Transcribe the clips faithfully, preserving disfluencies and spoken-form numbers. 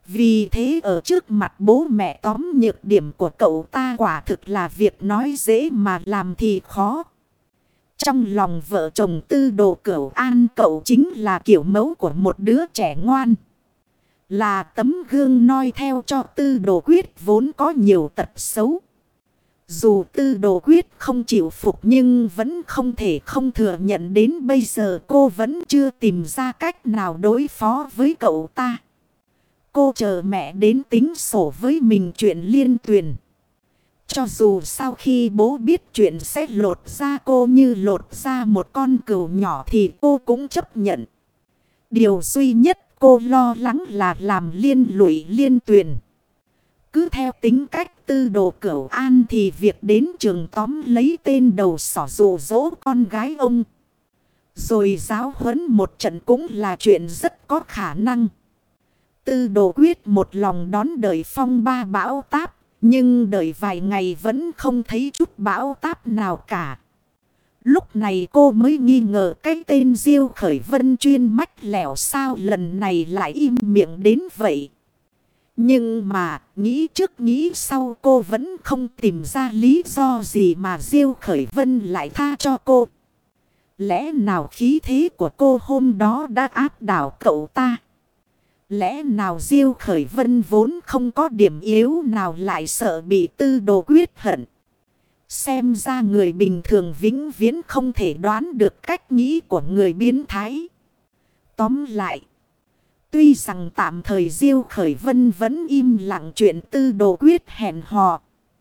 Vì thế ở trước mặt bố mẹ tóm nhược điểm của cậu ta quả thực là việc nói dễ mà làm thì khó. Trong lòng vợ chồng Tư Đồ Cửu An, cậu chính là kiểu mẫu của một đứa trẻ ngoan. Là tấm gương noi theo cho Tư Đồ Quyết vốn có nhiều tật xấu. Dù Tư Đồ Quyết không chịu phục nhưng vẫn không thể không thừa nhận đến bây giờ cô vẫn chưa tìm ra cách nào đối phó với cậu ta. Cô chờ mẹ đến tính sổ với mình chuyện Liên Tuyền. Cho dù sau khi bố biết chuyện sẽ lột ra cô như lột ra một con cừu nhỏ thì cô cũng chấp nhận. Điều duy nhất cô lo lắng là làm liên lụy Liên Tuyền. Cứ theo tính cách Tư Đồ Cửu An thì việc đến trường tóm lấy tên đầu sỏ dụ dỗ con gái ông, rồi giáo huấn một trận cũng là chuyện rất có khả năng. Tư Đồ Quyết một lòng đón đợi phong ba bão táp. Nhưng đợi vài ngày vẫn không thấy chút bão táp nào cả. Lúc này cô mới nghi ngờ cái tên Diêu Khởi Vân chuyên mách lẻo sao lần này lại im miệng đến vậy. Nhưng mà nghĩ trước nghĩ sau cô vẫn không tìm ra lý do gì mà Diêu Khởi Vân lại tha cho cô. Lẽ nào khí thế của cô hôm đó đã áp đảo cậu ta? Lẽ nào Diêu Khởi Vân vốn không có điểm yếu nào lại sợ bị Tư Đồ Quyết hận? Xem ra người bình thường vĩnh viễn không thể đoán được cách nghĩ của người biến thái. Tóm lại, tuy rằng tạm thời Diêu Khởi Vân vẫn im lặng chuyện Tư Đồ Quyết hẹn hò,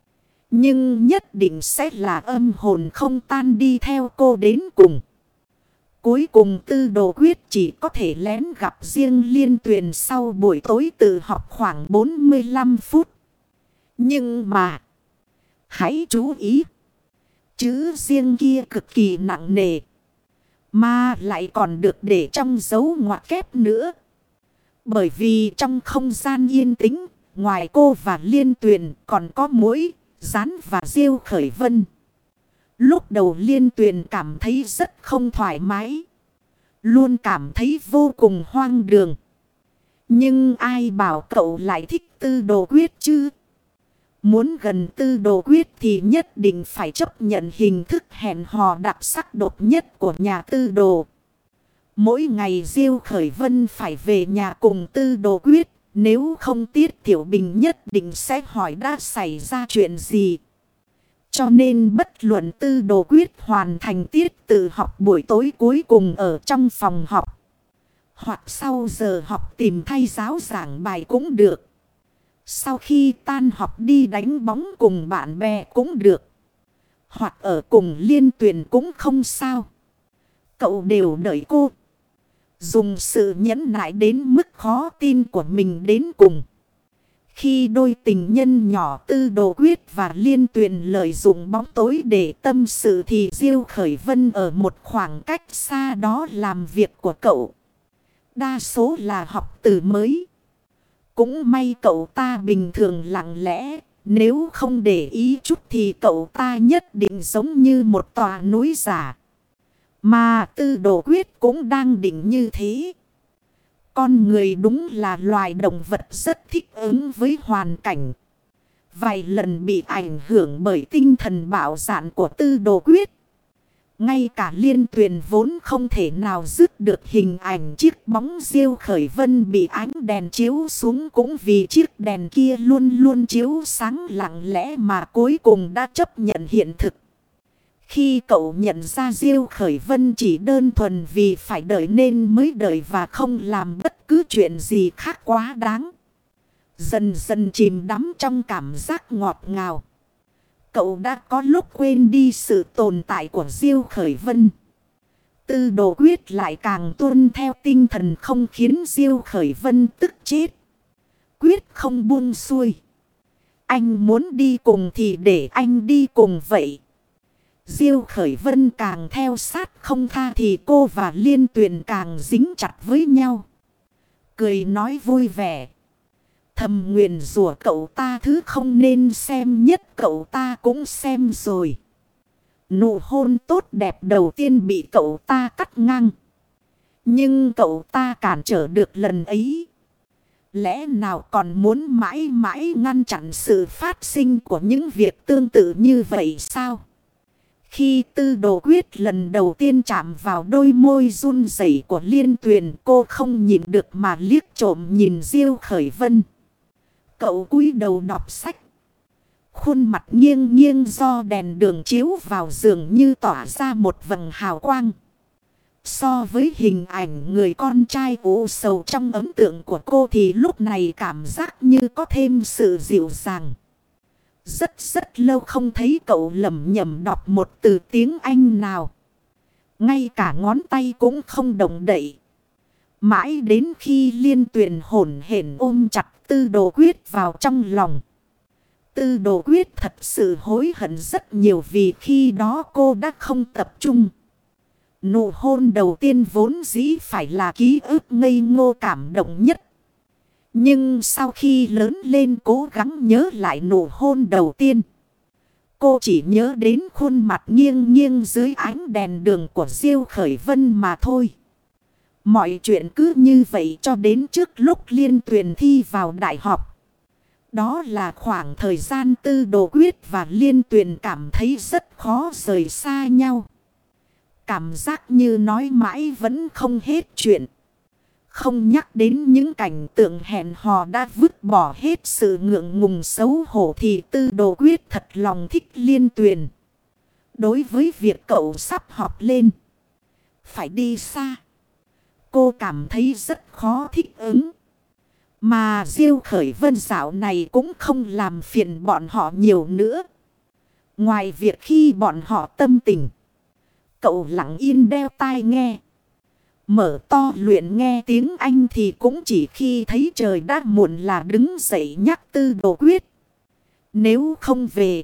nhưng nhất định sẽ là âm hồn không tan đi theo cô đến cùng. Cuối cùng Tư Đồ Quyết chỉ có thể lén gặp riêng Liên Tuyền sau buổi tối tự học khoảng bốn mươi lăm phút. Nhưng mà, hãy chú ý, chữ riêng kia cực kỳ nặng nề, mà lại còn được để trong dấu ngoặc kép nữa. Bởi vì trong không gian yên tĩnh, ngoài cô và Liên Tuyền còn có Muỗi, Gián và Diêu Khởi Vân. Lúc đầu Liên Tuyền cảm thấy rất không thoải mái. Luôn cảm thấy vô cùng hoang đường. Nhưng ai bảo cậu lại thích Tư Đồ Quyết chứ? Muốn gần Tư Đồ Quyết thì nhất định phải chấp nhận hình thức hẹn hò đặc sắc độc nhất của nhà Tư Đồ. Mỗi ngày Diêu Khởi Vân phải về nhà cùng Tư Đồ Quyết. Nếu không Tiết Tiểu Bình nhất định sẽ hỏi đã xảy ra chuyện gì. Cho nên bất luận Tư Đồ Quyết hoàn thành tiết tự học buổi tối cuối cùng ở trong phòng học, hoặc sau giờ học tìm thay giáo giảng bài cũng được. Sau khi tan học đi đánh bóng cùng bạn bè cũng được. Hoặc ở cùng Liên Tuyền cũng không sao. Cậu đều đợi cô. Dùng sự nhẫn nại đến mức khó tin của mình đến cùng. Khi đôi tình nhân nhỏ Tư Đồ Quyết và Liên Tuyền lợi dụng bóng tối để tâm sự thì Diêu Khởi Vân ở một khoảng cách xa đó làm việc của cậu. Đa số là học từ mới. Cũng may cậu ta bình thường lặng lẽ. Nếu không để ý chút thì cậu ta nhất định giống như một tòa núi giả. Mà Tư Đồ Quyết cũng đang định như thế. Con người đúng là loài động vật rất thích ứng với hoàn cảnh. Vài lần bị ảnh hưởng bởi tinh thần bạo dạn của Tư Đồ Quyết. Ngay cả Liên Tuyền vốn không thể nào dứt được hình ảnh chiếc bóng Diêu Khởi Vân bị ánh đèn chiếu xuống cũng vì chiếc đèn kia luôn luôn chiếu sáng lặng lẽ mà cuối cùng đã chấp nhận hiện thực. Khi cậu nhận ra Diêu Khởi Vân chỉ đơn thuần vì phải đợi nên mới đợi và không làm bất cứ chuyện gì khác quá đáng. Dần dần chìm đắm trong cảm giác ngọt ngào. Cậu đã có lúc quên đi sự tồn tại của Diêu Khởi Vân. Tư Đồ Quyết lại càng tuân theo tinh thần không khiến Diêu Khởi Vân tức chết. Quyết không buông xuôi. Anh muốn đi cùng thì để anh đi cùng vậy. Diêu Khởi Vân càng theo sát không tha thì cô và Liên Tuyền càng dính chặt với nhau. Cười nói vui vẻ. Thầm nguyền rủa cậu ta thứ không nên xem nhất cậu ta cũng xem rồi. Nụ hôn tốt đẹp đầu tiên bị cậu ta cắt ngang. Nhưng cậu ta cản trở được lần ấy. Lẽ nào còn muốn mãi mãi ngăn chặn sự phát sinh của những việc tương tự như vậy sao? Khi Tư Đồ Quyết lần đầu tiên chạm vào đôi môi run rẩy của Liên Tuyền, cô không nhịn được mà liếc trộm nhìn Diêu Khởi Vân. Cậu cúi đầu đọc sách. Khuôn mặt nghiêng nghiêng do đèn đường chiếu vào dường như tỏa ra một vầng hào quang. So với hình ảnh người con trai u sầu trong ấn tượng của cô thì lúc này cảm giác như có thêm sự dịu dàng. Rất rất lâu không thấy cậu lẩm nhẩm đọc một từ tiếng Anh nào. Ngay cả ngón tay cũng không động đậy. Mãi đến khi Liên Tuyền hổn hển ôm chặt Tư Đồ Quyết vào trong lòng. Tư Đồ Quyết thật sự hối hận rất nhiều vì khi đó cô đã không tập trung. Nụ hôn đầu tiên vốn dĩ phải là ký ức ngây ngô cảm động nhất. Nhưng sau khi lớn lên cố gắng nhớ lại nụ hôn đầu tiên, cô chỉ nhớ đến khuôn mặt nghiêng nghiêng dưới ánh đèn đường của Diêu Khởi Vân mà thôi. Mọi chuyện cứ như vậy cho đến trước lúc Liên Tuyền thi vào đại học. Đó là khoảng thời gian Tư Đồ Quyết và Liên Tuyền cảm thấy rất khó rời xa nhau. Cảm giác như nói mãi vẫn không hết chuyện. Không nhắc đến những cảnh tượng hẹn hò đã vứt bỏ hết sự ngượng ngùng xấu hổ thì Tư Đồ Quyết thật lòng thích Liên Tuyền. Đối với việc cậu sắp học lên, phải đi xa, cô cảm thấy rất khó thích ứng. Mà Diêu Khởi Vân dạo này cũng không làm phiền bọn họ nhiều nữa. Ngoài việc khi bọn họ tâm tình, cậu lặng yên đeo tai nghe. Mở to luyện nghe tiếng Anh thì cũng chỉ khi thấy trời đã muộn là đứng dậy nhắc Tư Đồ Quyết. Nếu không về,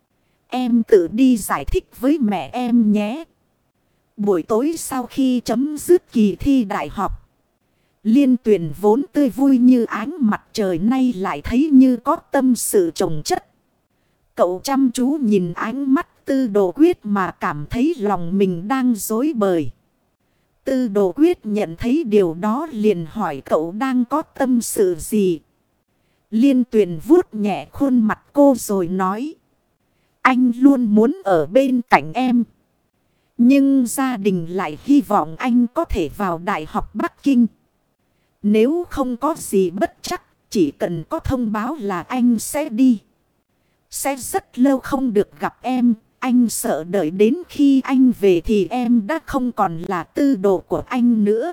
em tự đi giải thích với mẹ em nhé. Buổi tối sau khi chấm dứt kỳ thi đại học, Liên Tuyền vốn tươi vui như ánh mặt trời nay lại thấy như có tâm sự chồng chất. Cậu chăm chú nhìn ánh mắt Tư Đồ Quyết mà cảm thấy lòng mình đang rối bời. Tư Đồ Quyết nhận thấy điều đó liền hỏi cậu đang có tâm sự gì. Liên Tuyền vuốt nhẹ khuôn mặt cô rồi nói: anh luôn muốn ở bên cạnh em. Nhưng gia đình lại hy vọng anh có thể vào Đại học Bắc Kinh. Nếu không có gì bất trắc, chỉ cần có thông báo là anh sẽ đi. Sẽ rất lâu không được gặp em. Anh sợ đợi đến khi anh về thì em đã không còn là Tư Đồ của anh nữa.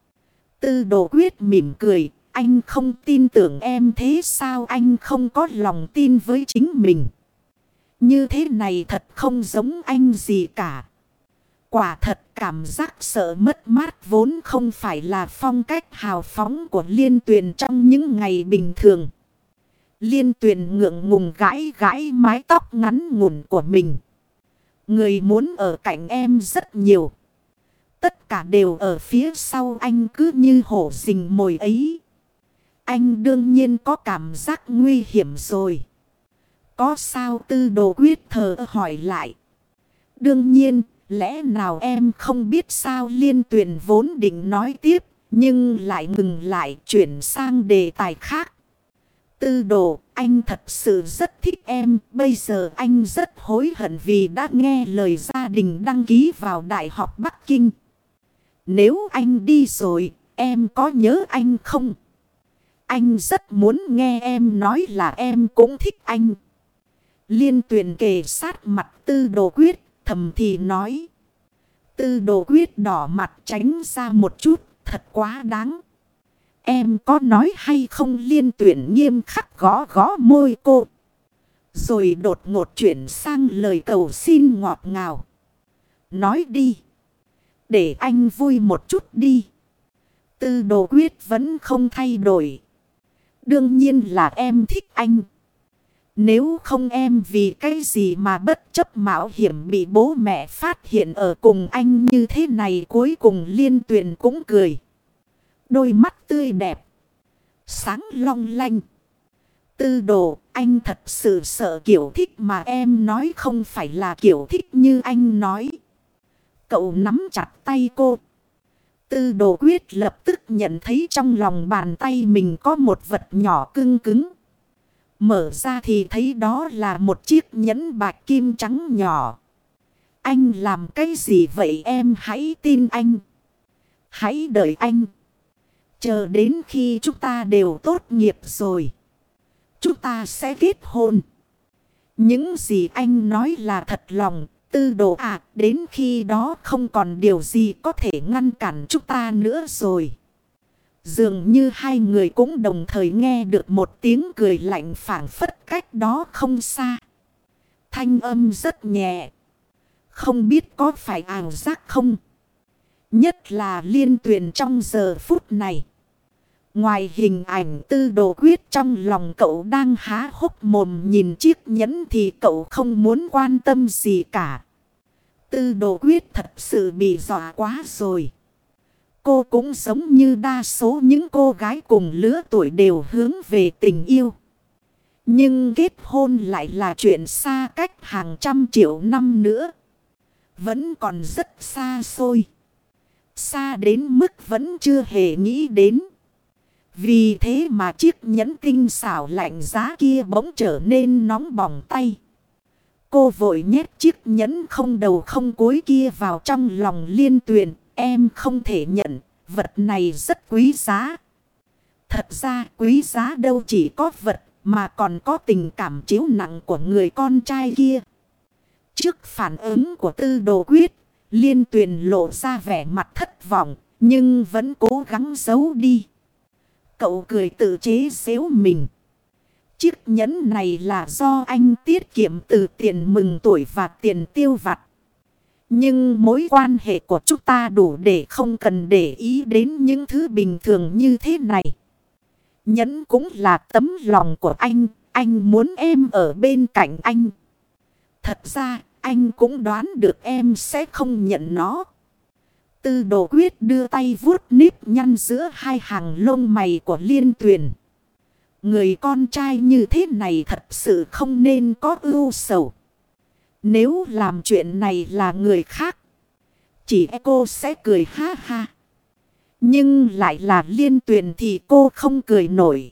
Tư Đồ Quyết mỉm cười. Anh không tin tưởng em thế sao? Anh không có lòng tin với chính mình. Như thế này thật không giống anh gì cả. Quả thật cảm giác sợ mất mát vốn không phải là phong cách hào phóng của Liên Tuyền trong những ngày bình thường. Liên Tuyền ngượng ngùng gãi gãi mái tóc ngắn ngủn của mình. Người muốn ở cạnh em rất nhiều. Tất cả đều ở phía sau anh cứ như hổ rình mồi ấy. Anh đương nhiên có cảm giác nguy hiểm rồi. Có sao? Tư Đồ Quyết thờ hỏi lại. Đương nhiên, lẽ nào em không biết sao? Liên Tuyền vốn định nói tiếp, nhưng lại ngừng lại chuyển sang đề tài khác. Tư Đồ, anh thật sự rất thích em. Bây giờ anh rất hối hận vì đã nghe lời gia đình đăng ký vào Đại học Bắc Kinh. Nếu anh đi rồi, em có nhớ anh không? Anh rất muốn nghe em nói là em cũng thích anh. Liên Tuyền kề sát mặt Tư Đồ Quyết, thầm thì nói. Tư Đồ Quyết đỏ mặt tránh ra một chút, thật quá đáng. Em có nói hay không? Liên Tuyền nghiêm khắc gõ gõ môi cô. Rồi đột ngột chuyển sang lời cầu xin ngọt ngào. Nói đi. Để anh vui một chút đi. Tư Đồ Quyết vẫn không thay đổi. Đương nhiên là em thích anh. Nếu không em vì cái gì mà bất chấp mạo hiểm bị bố mẹ phát hiện ở cùng anh như thế này? Cuối cùng Liên Tuyền cũng cười. Đôi mắt tươi đẹp, sáng long lanh. Tư Đồ, anh thật sự sợ kiểu thích mà em nói không phải là kiểu thích như anh nói. Cậu nắm chặt tay cô. Tư Đồ Quyết lập tức nhận thấy trong lòng bàn tay mình có một vật nhỏ cưng cứng. Mở ra thì thấy đó là một chiếc nhẫn bạc kim trắng nhỏ. Anh làm cái gì vậy em, hãy tin anh. Hãy đợi anh. Chờ đến khi chúng ta đều tốt nghiệp rồi, chúng ta sẽ kết hôn. Những gì anh nói là thật lòng, Tư Đồ à, đến khi đó không còn điều gì có thể ngăn cản chúng ta nữa rồi. Dường như hai người cũng đồng thời nghe được một tiếng cười lạnh phảng phất cách đó không xa. Thanh âm rất nhẹ. Không biết có phải ảo giác không? Nhất là Liên Tuyền trong giờ phút này. Ngoài hình ảnh Tư Đồ Quyết, trong lòng cậu đang há hốc mồm nhìn chiếc nhẫn thì cậu không muốn quan tâm gì cả. Tư Đồ Quyết thật sự bị dọa quá rồi. Cô cũng giống như đa số những cô gái cùng lứa tuổi đều hướng về tình yêu. Nhưng kết hôn lại là chuyện xa cách hàng trăm triệu năm nữa. Vẫn còn rất xa xôi. Xa đến mức vẫn chưa hề nghĩ đến. Vì thế mà chiếc nhẫn tinh xảo lạnh giá kia bỗng trở nên nóng bỏng tay. Cô vội nhét chiếc nhẫn không đầu không cuối kia vào trong lòng Liên Tuyền. Em không thể nhận, vật này rất quý giá. Thật ra quý giá đâu chỉ có vật mà còn có tình cảm chiếu nặng của người con trai kia. Trước phản ứng của Tư Đồ Quyết, Liên Tuyền lộ ra vẻ mặt thất vọng nhưng vẫn cố gắng giấu đi. Cậu cười tự chế giễu mình. Chiếc nhẫn này là do anh tiết kiệm từ tiền mừng tuổi và tiền tiêu vặt. Nhưng mối quan hệ của chúng ta đủ để không cần để ý đến những thứ bình thường như thế này. Nhẫn cũng là tấm lòng của anh. Anh muốn em ở bên cạnh anh. Thật ra anh cũng đoán được em sẽ không nhận nó. Tư Đồ Quyết đưa tay vuốt nếp nhăn giữa hai hàng lông mày của Liên Tuyền. Người con trai như thế này thật sự không nên có ưu sầu. Nếu làm chuyện này là người khác, chỉ cô sẽ cười ha ha. Nhưng lại là Liên Tuyền thì cô không cười nổi.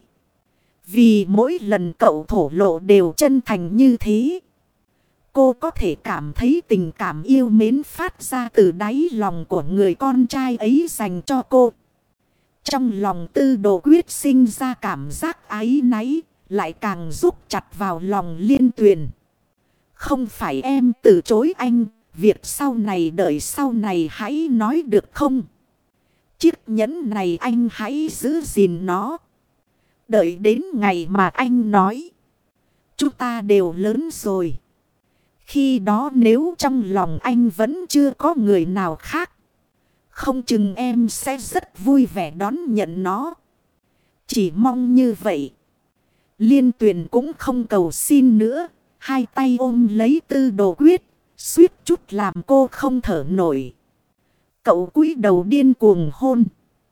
Vì mỗi lần cậu thổ lộ đều chân thành như thế. Cô có thể cảm thấy tình cảm yêu mến phát ra từ đáy lòng của người con trai ấy dành cho cô. Trong lòng Tư Đồ Quyết sinh ra cảm giác áy náy, lại càng rúc chặt vào lòng Liên Tuyền. Không phải em từ chối anh, việc sau này đợi sau này hãy nói được không? Chiếc nhẫn này anh hãy giữ gìn nó. Đợi đến ngày mà anh nói, chúng ta đều lớn rồi. Khi đó nếu trong lòng anh vẫn chưa có người nào khác, không chừng em sẽ rất vui vẻ đón nhận nó. Chỉ mong như vậy. Liên Tuyền cũng không cầu xin nữa. Hai tay ôm lấy Tư Đồ Quyết, suýt chút làm cô không thở nổi. Cậu cúi đầu điên cuồng hôn.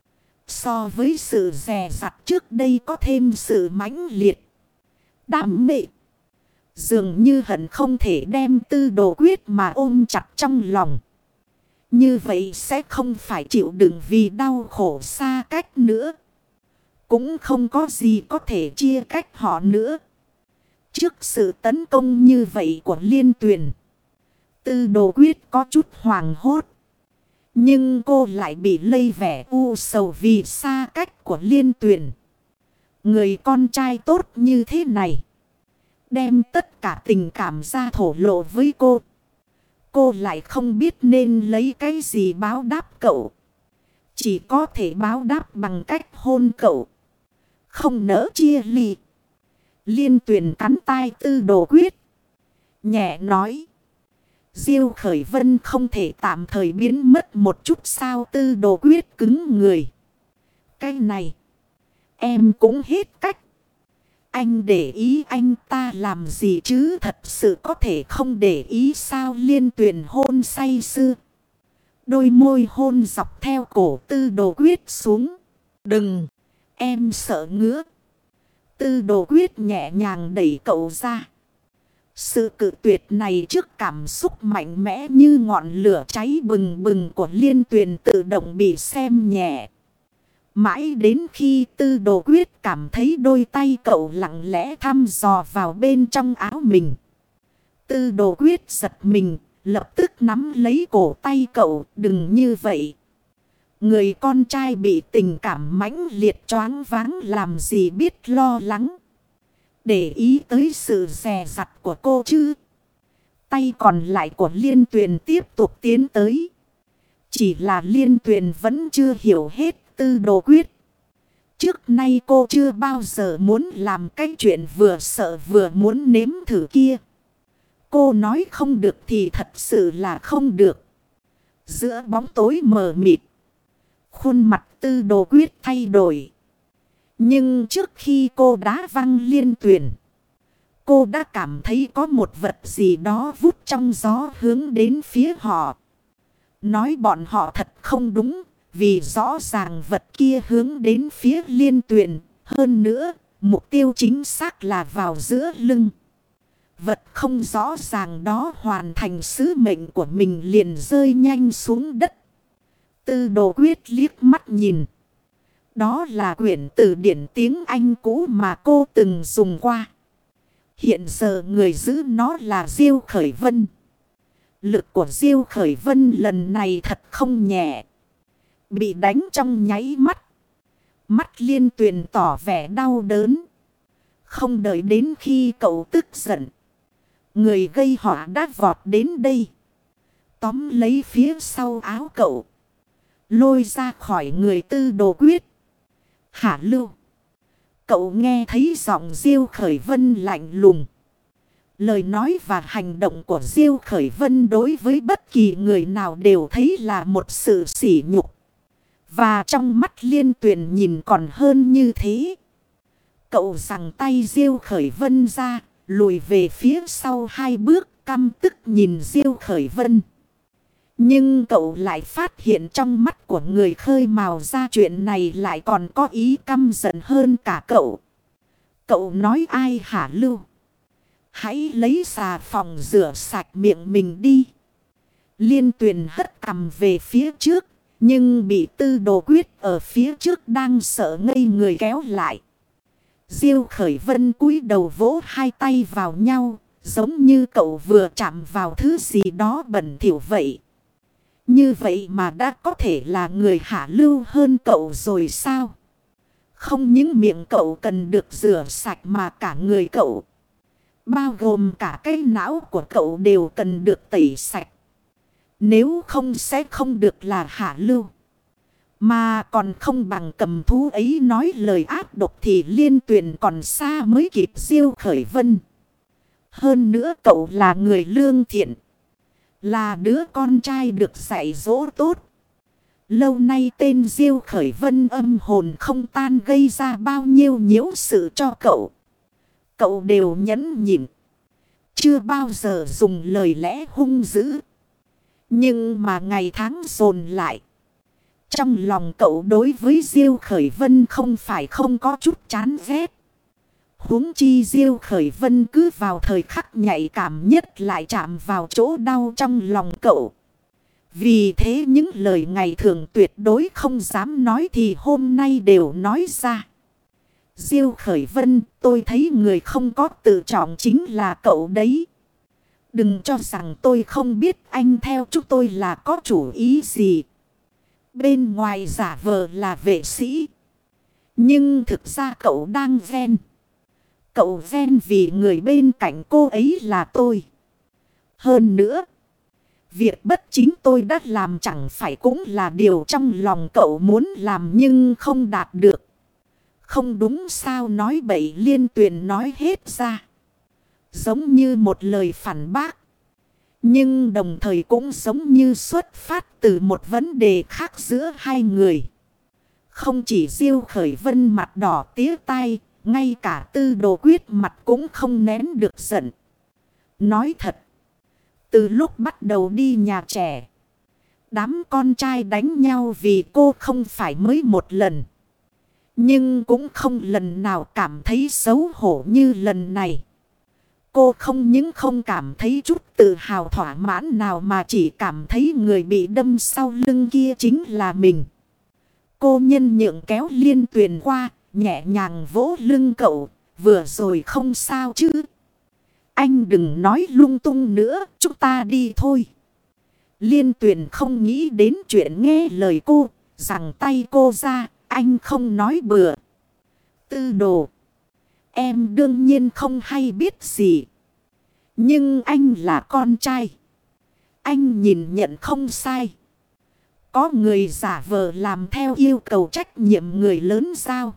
So với sự dè dặt trước đây có thêm sự mãnh liệt, đam mê. Dường như hận không thể đem Tư Đồ Quyết mà ôm chặt trong lòng. Như vậy sẽ không phải chịu đựng vì đau khổ xa cách nữa. Cũng không có gì có thể chia cách họ nữa. Trước sự tấn công như vậy của Liên Tuyền, Tư Đồ Quyết có chút hoảng hốt. Nhưng cô lại bị lây vẻ u sầu vì xa cách của Liên Tuyền. Người con trai tốt như thế này, đem tất cả tình cảm ra thổ lộ với cô. Cô lại không biết nên lấy cái gì báo đáp cậu. Chỉ có thể báo đáp bằng cách hôn cậu. Không nỡ chia ly. Liên Tuyền cắn tai Tư Đồ Quyết, nhẹ nói. Diêu Khởi Vân không thể tạm thời biến mất một chút sao? Tư Đồ Quyết cứng người. Cái này em cũng hết cách. Anh để ý anh ta làm gì chứ, thật sự có thể không để ý sao? Liên Tuyền hôn say sưa. Đôi môi hôn dọc theo cổ Tư Đồ Quyết xuống. Đừng, em sợ ngứa. Tư Đồ Quyết nhẹ nhàng đẩy cậu ra. Sự cự tuyệt này trước cảm xúc mạnh mẽ như ngọn lửa cháy bừng bừng của Liên Tuyền tự động bị xem nhẹ. Mãi đến khi Tư Đồ Quyết cảm thấy đôi tay cậu lặng lẽ thăm dò vào bên trong áo mình. Tư Đồ Quyết giật mình, lập tức nắm lấy cổ tay cậu, đừng như vậy. Người con trai bị tình cảm mãnh liệt choáng váng làm gì biết lo lắng. Để ý tới sự dè dặt của cô chứ. Tay còn lại của Liên Tuyền tiếp tục tiến tới. Chỉ là Liên Tuyền vẫn chưa hiểu hết Tư Đồ Quyết. Trước nay cô chưa bao giờ muốn làm cái chuyện vừa sợ vừa muốn nếm thử kia. Cô nói không được thì thật sự là không được. Giữa bóng tối mờ mịt, khuôn mặt Tư Đồ Quyết thay đổi. Nhưng trước khi cô đá văng Liên Tuyền, cô đã cảm thấy có một vật gì đó vút trong gió hướng đến phía họ. Nói bọn họ thật không đúng, vì rõ ràng vật kia hướng đến phía Liên Tuyền. Hơn nữa, mục tiêu chính xác là vào giữa lưng. Vật không rõ ràng đó hoàn thành sứ mệnh của mình liền rơi nhanh xuống đất. Tư Đồ Quyết liếc mắt nhìn. Đó là quyển từ điển tiếng Anh cũ mà cô từng dùng qua. Hiện giờ người giữ nó là Diêu Khởi Vân. Lực của Diêu Khởi Vân lần này thật không nhẹ. Bị đánh trong nháy mắt. Mắt Liên Tuyền tỏ vẻ đau đớn. Không đợi đến khi cậu tức giận, người gây họa đã vọt đến đây. Tóm lấy phía sau áo cậu, lôi ra khỏi người Tư Đồ Quyết. Hả Lưu? Cậu nghe thấy giọng Diêu Khởi Vân lạnh lùng. Lời nói và hành động của Diêu Khởi Vân đối với bất kỳ người nào đều thấy là một sự sỉ nhục. Và trong mắt Liên Tuyền nhìn còn hơn như thế. Cậu giằng tay Diêu Khởi Vân ra, lùi về phía sau hai bước, căm tức nhìn Diêu Khởi Vân. Nhưng cậu lại phát hiện trong mắt của người khơi mào ra chuyện này lại còn có ý căm giận hơn cả cậu. Cậu nói ai hả Lưu? Hãy lấy xà phòng rửa sạch miệng mình đi. Liên Tuyền hất cằm về phía trước, nhưng bị Tư Đồ Quyết ở phía trước đang sợ ngây người kéo lại. Diêu Khởi Vân cúi đầu vỗ hai tay vào nhau, giống như cậu vừa chạm vào thứ gì đó bẩn thỉu vậy. Như vậy mà đã có thể là người hạ lưu hơn cậu rồi sao? Không những miệng cậu cần được rửa sạch mà cả người cậu, bao gồm cả cái não của cậu đều cần được tẩy sạch. Nếu không sẽ không được là hạ lưu. Mà còn không bằng cầm thú ấy nói lời ác độc thì Liên Tuyền còn xa mới kịp Diêu Khởi Vân. Hơn nữa cậu là người lương thiện, là đứa con trai được dạy dỗ tốt. Lâu nay tên Diêu Khởi Vân âm hồn không tan gây ra bao nhiêu nhiễu sự cho cậu. Cậu đều nhẫn nhịn, chưa bao giờ dùng lời lẽ hung dữ. Nhưng mà ngày tháng dồn lại, trong lòng cậu đối với Diêu Khởi Vân không phải không có chút chán ghét. Huống chi Diêu Khởi Vân cứ vào thời khắc nhạy cảm nhất lại chạm vào chỗ đau trong lòng cậu. Vì thế những lời ngày thường tuyệt đối không dám nói thì hôm nay đều nói ra. Diêu Khởi Vân, tôi thấy người không có tự trọng chính là cậu đấy. Đừng cho rằng tôi không biết anh theo chúng tôi là có chủ ý gì. Bên ngoài giả vờ là vệ sĩ, nhưng thực ra cậu đang ghen. Cậu ghen vì người bên cạnh cô ấy là tôi. Hơn nữa, việc bất chính tôi đã làm chẳng phải cũng là điều trong lòng cậu muốn làm nhưng không đạt được. Không đúng sao? Nói bậy. Liên Tuyền nói hết ra, giống như một lời phản bác, nhưng đồng thời cũng giống như xuất phát từ một vấn đề khác giữa hai người. Không chỉ Diêu Khởi Vân mặt đỏ tía tai, ngay cả Tư Đồ Quyết mặt cũng không nén được giận. Nói thật, từ lúc bắt đầu đi nhà trẻ, đám con trai đánh nhau vì cô không phải mới một lần. Nhưng cũng không lần nào cảm thấy xấu hổ như lần này. Cô không những không cảm thấy chút tự hào thỏa mãn nào mà chỉ cảm thấy người bị đâm sau lưng kia chính là mình. Cô nhân nhượng kéo Liên Tuyền qua, nhẹ nhàng vỗ lưng cậu, vừa rồi không sao chứ. Anh đừng nói lung tung nữa, chúng ta đi thôi. Liên Tuyền không nghĩ đến chuyện nghe lời cô, giằng tay cô ra, anh không nói bừa. Tư đồ, em đương nhiên không hay biết gì. Nhưng anh là con trai. Anh nhìn nhận không sai. Có người giả vờ làm theo yêu cầu trách nhiệm người lớn sao.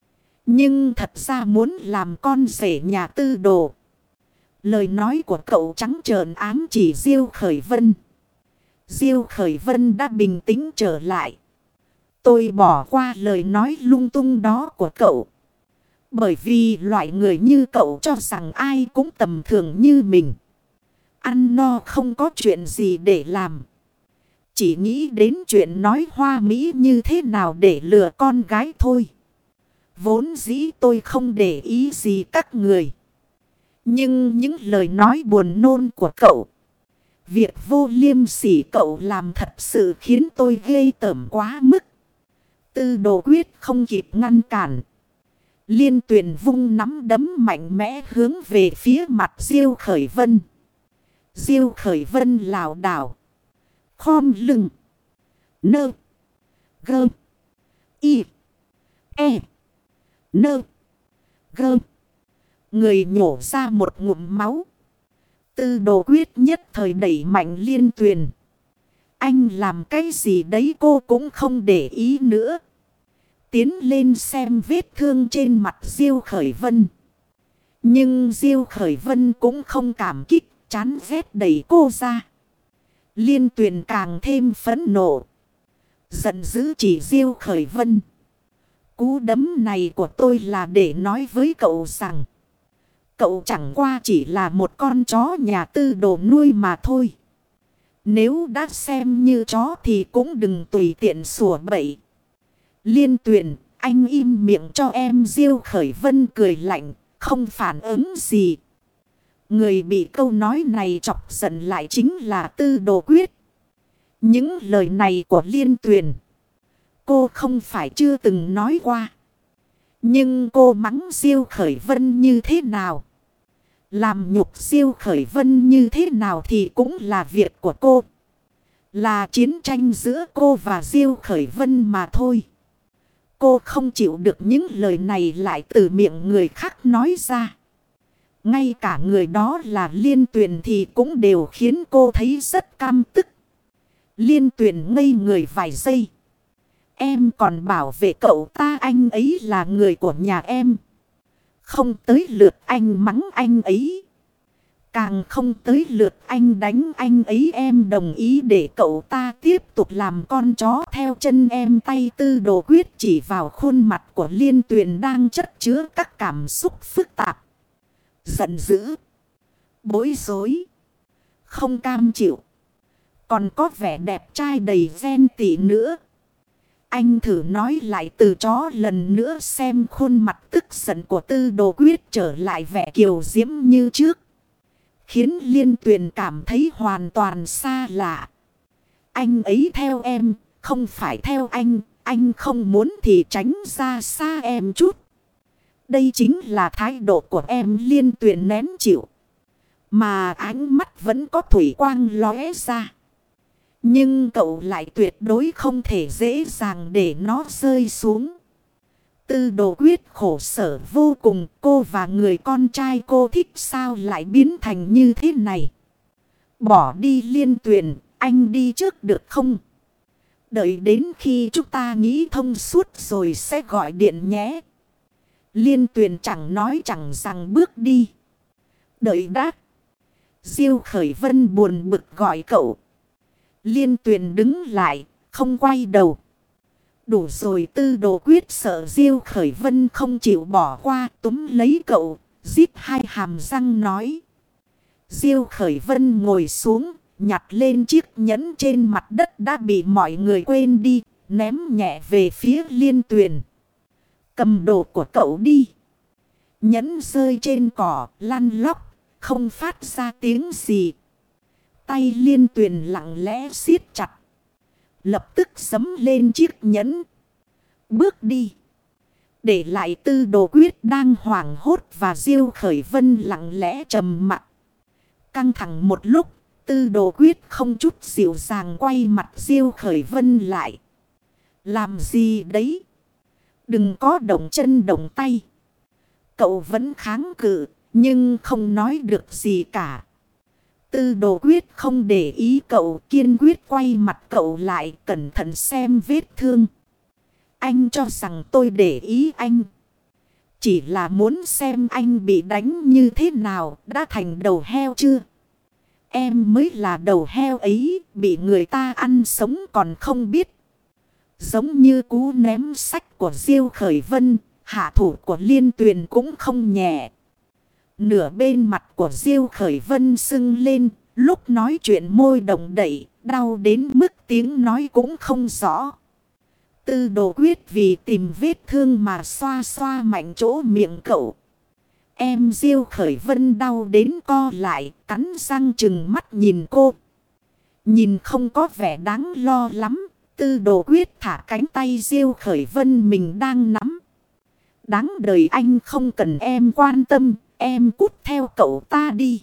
Nhưng thật ra muốn làm con rể nhà Tư đồ. Lời nói của cậu trắng trợn ám chỉ Diêu Khởi Vân. Diêu Khởi Vân đã bình tĩnh trở lại. Tôi bỏ qua lời nói lung tung đó của cậu. Bởi vì loại người như cậu cho rằng ai cũng tầm thường như mình. Ăn no không có chuyện gì để làm. Chỉ nghĩ đến chuyện nói hoa mỹ như thế nào để lừa con gái thôi. Vốn dĩ tôi không để ý gì các người. Nhưng những lời nói buồn nôn của cậu, việc vô liêm sỉ cậu làm thật sự khiến tôi ghê tởm quá mức. Tư đồ quyết không kịp ngăn cản. Liên Tuyền vung nắm đấm mạnh mẽ hướng về phía mặt Diêu Khởi Vân. Diêu Khởi Vân lảo đảo, khom lưng, nơ, gơ, y, e, nơ, gơ. Người nhổ ra một ngụm máu. Tư đồ quyết nhất thời đẩy mạnh Liên Tuyền. Anh làm cái gì đấy cô cũng không để ý nữa. Tiến lên xem vết thương trên mặt Diêu Khởi Vân. Nhưng Diêu Khởi Vân cũng không cảm kích, chán ghét đẩy cô ra. Liên Tuyền càng thêm phẫn nộ, giận dữ chỉ Diêu Khởi Vân. Cú đấm này của tôi là để nói với cậu rằng cậu chẳng qua chỉ là một con chó nhà Tư đồ nuôi mà thôi. Nếu đã xem như chó thì cũng đừng tùy tiện sủa bậy. Liên Tuyền, anh im miệng cho em. Diêu Khởi Vân cười lạnh, không phản ứng gì. Người bị câu nói này chọc giận lại chính là Tư đồ quyết. Những lời này của Liên Tuyền, cô không phải chưa từng nói qua. Nhưng cô mắng Diêu Khởi Vân như thế nào, làm nhục Diêu Khởi Vân như thế nào thì cũng là việc của cô. Là chiến tranh giữa cô và Diêu Khởi Vân mà thôi. Cô không chịu được những lời này lại từ miệng người khác nói ra. Ngay cả người đó là Liên Tuyền thì cũng đều khiến cô thấy rất căm tức. Liên Tuyền ngây người vài giây. Em còn bảo vệ cậu ta, anh ấy là người của nhà em. Không tới lượt anh mắng anh ấy. Càng không tới lượt anh đánh anh ấy. Em đồng ý để cậu ta tiếp tục làm con chó theo chân em. Tay Tư đồ quyết chỉ vào khuôn mặt của Liên Tuyền đang chất chứa các cảm xúc phức tạp. Giận dữ, bối rối, không cam chịu, còn có vẻ đẹp trai đầy ghen tị nữa. Anh thử nói lại từ chó lần nữa xem khuôn mặt tức giận của Tư đồ quyết trở lại vẻ kiều diễm như trước. Khiến Liên Tuyền cảm thấy hoàn toàn xa lạ. Anh ấy theo em, không phải theo anh. Anh không muốn thì tránh ra xa em chút. Đây chính là thái độ của em. Liên Tuyền nén chịu, mà ánh mắt vẫn có thủy quang lóe ra. Nhưng cậu lại tuyệt đối không thể dễ dàng để nó rơi xuống. Tư đồ quyết khổ sở vô cùng. Cô và người con trai cô thích sao lại biến thành như thế này? Bỏ đi Liên Tuyền, anh đi trước được không? Đợi đến khi chúng ta nghĩ thông suốt rồi sẽ gọi điện nhé. Liên Tuyền chẳng nói chẳng rằng bước đi. Đợi đã. Diêu Khởi Vân buồn bực gọi cậu. Liên Tuyền đứng lại, không quay đầu. Đủ rồi. Tư đồ quyết sợ Diêu Khởi Vân không chịu bỏ qua, túm lấy cậu, rít hai hàm răng nói. Diêu Khởi Vân ngồi xuống, nhặt lên chiếc nhẫn trên mặt đất đã bị mọi người quên đi, ném nhẹ về phía Liên Tuyền. Cầm đồ của cậu đi. Nhẫn rơi trên cỏ, lăn lóc, không phát ra tiếng gì. Tay Liên Tuyền lặng lẽ siết chặt. Lập tức giẫm lên chiếc nhẫn. Bước đi. Để lại Tư Đồ Quyết đang hoảng hốt và Diêu Khởi Vân lặng lẽ trầm mặc. Căng thẳng một lúc, Tư Đồ Quyết không chút dịu dàng quay mặt Diêu Khởi Vân lại. Làm gì đấy? Đừng có động chân động tay. Cậu vẫn kháng cự, nhưng không nói được gì cả. Tư Đồ Quyết không để ý cậu, kiên quyết quay mặt cậu lại, cẩn thận xem vết thương. Anh cho rằng tôi để ý anh. Chỉ là muốn xem anh bị đánh như thế nào, đã thành đầu heo chưa? Em mới là đầu heo ấy, bị người ta ăn sống còn không biết. Giống như cú ném sách của Diêu Khởi Vân, hạ thủ của Liên Tuyền cũng không nhẹ. Nửa bên mặt của Diêu Khởi Vân sưng lên, lúc nói chuyện môi động đậy, đau đến mức tiếng nói cũng không rõ. Tư Đồ Quyết vì tìm vết thương mà xoa xoa mạnh chỗ miệng cậu. Em Diêu Khởi Vân đau đến co lại, cắn răng trừng mắt nhìn cô. Nhìn không có vẻ đáng lo lắm, Tư Đồ Quyết thả cánh tay Diêu Khởi Vân mình đang nắm. Đáng đời anh không cần em quan tâm, em cút theo cậu ta đi.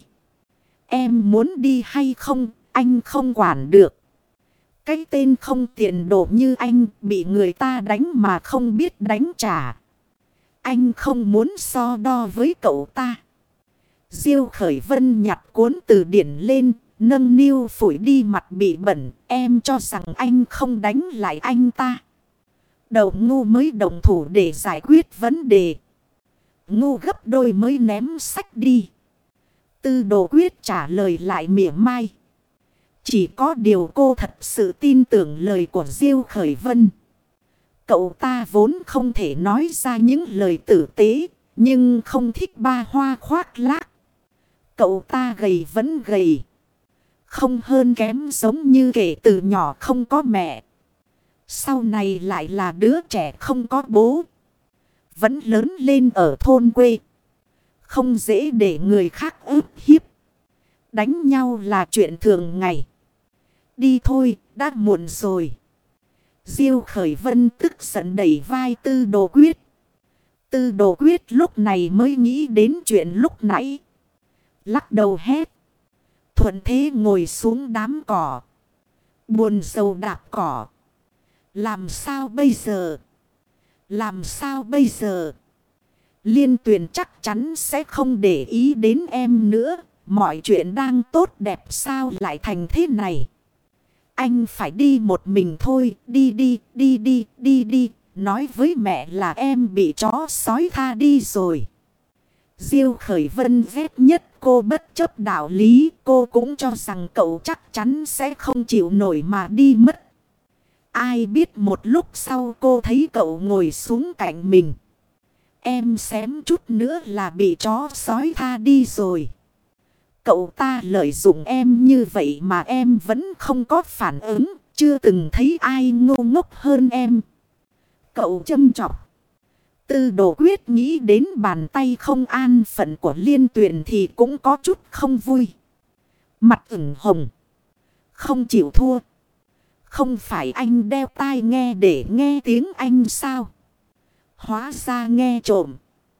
Em muốn đi hay không, anh không quản được. Cái tên không tiền đồ như anh bị người ta đánh mà không biết đánh trả. Anh không muốn so đo với cậu ta. Diêu Khởi Vân nhặt cuốn từ điển lên, nâng niu phủi đi mặt bị bẩn. Em cho rằng anh không đánh lại anh ta. Đầu ngu mới đồng thủ để giải quyết vấn đề. Ngu gấp đôi mới ném sách đi. Tư Đồ Quyết trả lời lại mỉa mai. Chỉ có điều cô thật sự tin tưởng lời của Diêu Khởi Vân. Cậu ta vốn không thể nói ra những lời tử tế, nhưng không thích ba hoa khoác lác. Cậu ta gầy vẫn gầy. Không hơn kém giống như kể từ nhỏ không có mẹ. Sau này lại là đứa trẻ không có bố. Vẫn lớn lên ở thôn quê. Không dễ để người khác ức hiếp. Đánh nhau là chuyện thường ngày. Đi thôi, đã muộn rồi. Diêu Khởi Vân tức giận đẩy vai Tư Đồ Quyết. Tư Đồ Quyết lúc này mới nghĩ đến chuyện lúc nãy. Lắc đầu hét. Thuận thế ngồi xuống đám cỏ. Buồn rầu đạp cỏ. Làm sao bây giờ? Làm sao bây giờ? Liên Tuyền chắc chắn sẽ không để ý đến em nữa. Mọi chuyện đang tốt đẹp sao lại thành thế này? Anh phải đi một mình thôi. Đi đi, đi đi, đi đi. Nói với mẹ là em bị chó sói tha đi rồi. Diêu Khởi Vân ghét nhất cô bất chấp đạo lý. Cô cũng cho rằng cậu chắc chắn sẽ không chịu nổi mà đi mất. Ai biết một lúc sau cô thấy cậu ngồi xuống cạnh mình. Em xém chút nữa là bị chó sói tha đi rồi. Cậu ta lợi dụng em như vậy mà em vẫn không có phản ứng. Chưa từng thấy ai ngu ngốc hơn em. Cậu châm chọc. Tư Đồ Quyết nghĩ đến bàn tay không an phận của Liên Tuyền thì cũng có chút không vui. Mặt ửng hồng. Không chịu thua. Không phải anh đeo tai nghe để nghe tiếng anh sao? Hóa ra nghe trộm.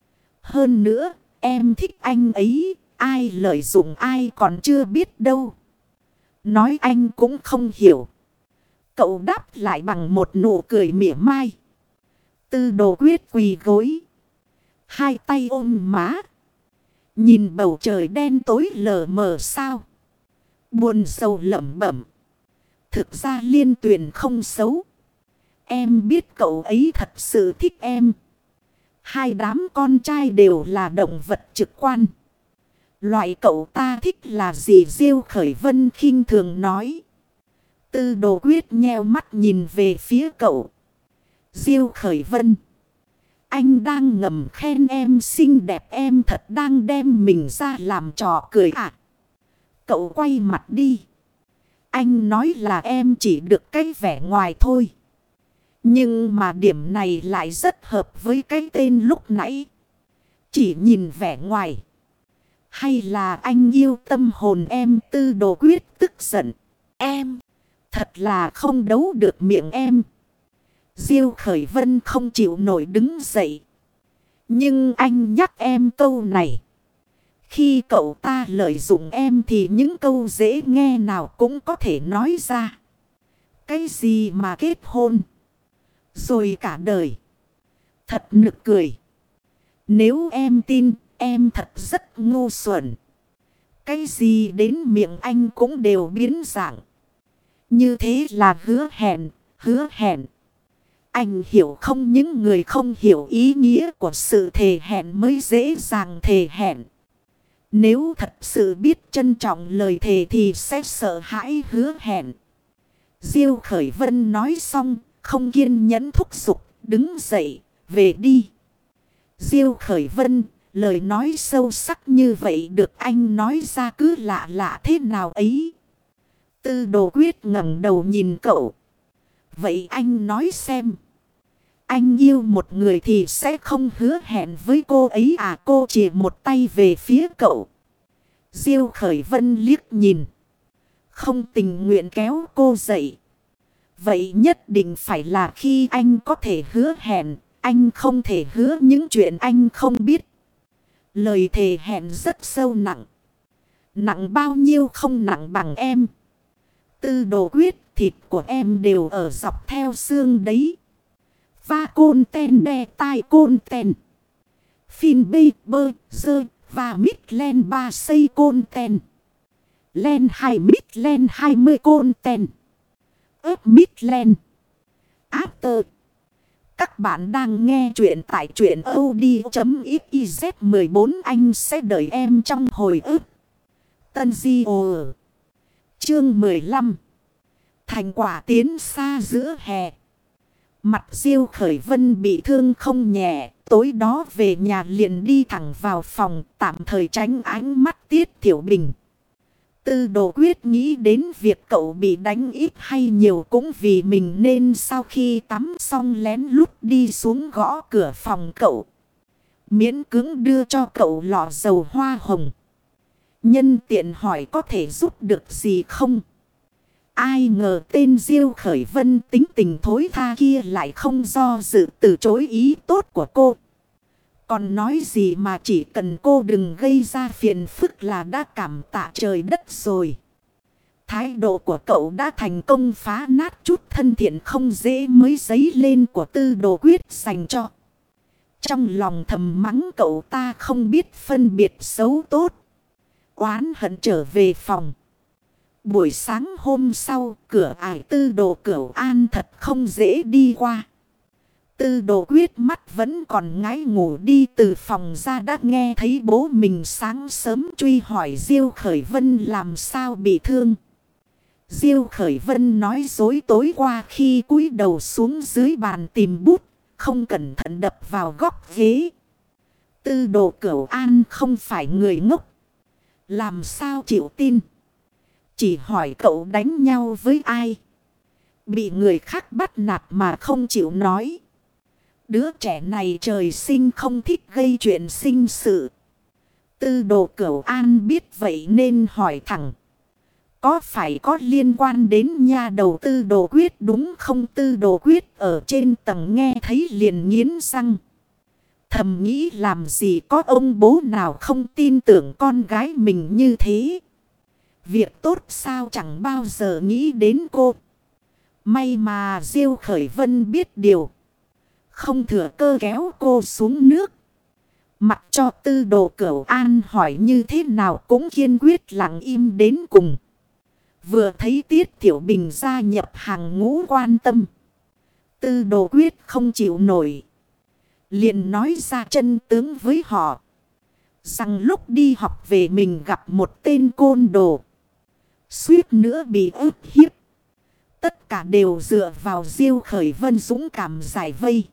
Hơn nữa, em thích anh ấy. Ai lợi dụng ai còn chưa biết đâu. Nói anh cũng không hiểu. Cậu đáp lại bằng một nụ cười mỉa mai. Tư Đồ Quyết quỳ gối. Hai tay ôm má. Nhìn bầu trời đen tối lờ mờ sao. Buồn sầu lẩm bẩm. Thực ra Liên Tuyền không xấu. Em biết cậu ấy thật sự thích em. Hai đám con trai đều là động vật trực quan. Loại cậu ta thích là gì? Diêu Khởi Vân khinh thường nói. Tư Đồ Quyết nheo mắt nhìn về phía cậu. Diêu Khởi Vân. Anh đang ngầm khen em xinh đẹp, em thật đang đem mình ra làm trò cười à? Cậu quay mặt đi. Anh nói là em chỉ được cái vẻ ngoài thôi. Nhưng mà điểm này lại rất hợp với cái tên lúc nãy. Chỉ nhìn vẻ ngoài. Hay là anh yêu tâm hồn em? Tư Đồ Quyết tức giận. Em, thật là không đấu được miệng em. Diêu Khởi Vân không chịu nổi đứng dậy. Nhưng anh nhắc em câu này. Khi cậu ta lợi dụng em thì những câu dễ nghe nào cũng có thể nói ra. Cái gì mà kết hôn? Rồi cả đời. Thật nực cười. Nếu em tin, em thật rất ngu xuẩn. Cái gì đến miệng anh cũng đều biến dạng. Như thế là hứa hẹn, hứa hẹn. Anh hiểu không, những người không hiểu ý nghĩa của sự thề hẹn mới dễ dàng thề hẹn. Nếu thật sự biết trân trọng lời thề thì sẽ sợ hãi hứa hẹn. Diêu Khởi Vân nói xong, không kiên nhẫn thúc giục, đứng dậy, về đi. Diêu Khởi Vân, lời nói sâu sắc như vậy được anh nói ra cứ lạ lạ thế nào ấy. Tư Đồ Quyết ngẩng đầu nhìn cậu. Vậy anh nói xem. Anh yêu một người thì sẽ không hứa hẹn với cô ấy à? Cô chỉ một tay về phía cậu. Diêu Khởi Vân liếc nhìn. Không tình nguyện kéo cô dậy. Vậy nhất định phải là khi anh có thể hứa hẹn. Anh không thể hứa những chuyện anh không biết. Lời thề hẹn rất sâu nặng. Nặng bao nhiêu không nặng bằng em. Tư Đồ Quyết, thịt của em đều ở dọc theo xương đấy. Và côn ten đe tai côn ten. Phin bê bơ dơ và mít len ba xây côn ten. Len hai mít len hai mươi côn ten. ớp mít len. After. Các bạn đang nghe chuyện tại truyện audio.xyz mười bốn. Anh sẽ đợi em trong hồi ức. Tân Di Ồ. Chương mười lăm. Thành quả tiến xa giữa hè. Mặt Diêu Khởi Vân bị thương không nhẹ. Tối đó về nhà liền đi thẳng vào phòng, tạm thời tránh ánh mắt Tiết Thiểu Bình. Tư Đồ Quyết nghĩ đến việc cậu bị đánh ít hay nhiều cũng vì mình, nên sau khi tắm xong lén lút đi xuống gõ cửa phòng cậu. Miễn cưỡng đưa cho cậu lọ dầu hoa hồng. Nhân tiện hỏi có thể giúp được gì không? Ai ngờ tên Diêu Khởi Vân tính tình thối tha kia lại không do dự từ chối ý tốt của cô. Còn nói gì mà chỉ cần cô đừng gây ra phiền phức là đã cảm tạ trời đất rồi. Thái độ của cậu đã thành công phá nát chút thân thiện không dễ mới dấy lên của Tư Đồ Quyết dành cho. Trong lòng thầm mắng cậu ta không biết phân biệt xấu tốt. Oán hận trở về phòng. Buổi sáng hôm sau, cửa ải Tư Đồ Cửu An thật không dễ đi qua. Tư Đồ Quyết mắt vẫn còn ngáy ngủ đi từ phòng ra đã nghe thấy bố mình sáng sớm truy hỏi Diêu Khởi Vân làm sao bị thương. Diêu Khởi Vân nói dối tối qua khi cúi đầu xuống dưới bàn tìm bút, không cẩn thận đập vào góc ghế. Tư Đồ Cửu An không phải người ngốc. Làm sao chịu tin? Chỉ hỏi cậu đánh nhau với ai? Bị người khác bắt nạt mà không chịu nói. Đứa trẻ này trời sinh không thích gây chuyện sinh sự. Tư Đồ Cửu An biết vậy nên hỏi thẳng. Có phải có liên quan đến nha đầu Tư Đồ Quyết đúng không? Tư Đồ Quyết ở trên tầng nghe thấy liền nghiến răng. Thầm nghĩ làm gì có ông bố nào không tin tưởng con gái mình như thế. Việc tốt sao chẳng bao giờ nghĩ đến cô. May mà Diêu Khởi Vân biết điều. Không thừa cơ kéo cô xuống nước. Mặc cho Tư Đồ Cửu An hỏi như thế nào cũng kiên quyết lặng im đến cùng. Vừa thấy Tiết Thiểu Bình gia nhập hàng ngũ quan tâm. Tư Đồ Quyết không chịu nổi. Liền nói ra chân tướng với họ. Rằng lúc đi học về mình gặp một tên côn đồ. Suýt nữa bị ức hiếp. Tất cả đều dựa vào Diêu Khởi Vân dũng cảm giải vây.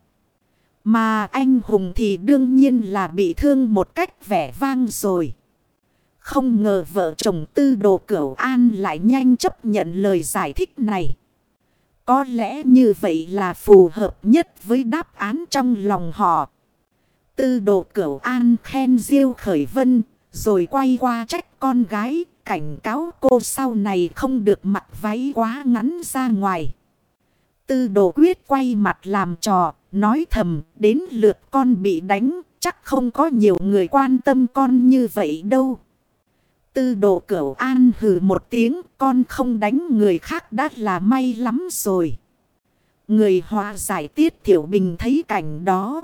Mà anh hùng thì đương nhiên là bị thương một cách vẻ vang rồi. Không ngờ vợ chồng Tư Đồ Cửu An lại nhanh chấp nhận lời giải thích này. Có lẽ như vậy là phù hợp nhất với đáp án trong lòng họ. Tư Đồ Cửu An khen Diêu Khởi Vân, Rồi quay qua trách con gái, cảnh cáo cô sau này không được mặc váy quá ngắn ra ngoài. Tư Đồ Quyết quay mặt làm trò, nói thầm, đến lượt con bị đánh, chắc không có nhiều người quan tâm con như vậy đâu. Tư Đồ Cửu An hừ một tiếng, con không đánh người khác đã là may lắm rồi. Người hòa giải Tiết Thiểu Bình thấy cảnh đó,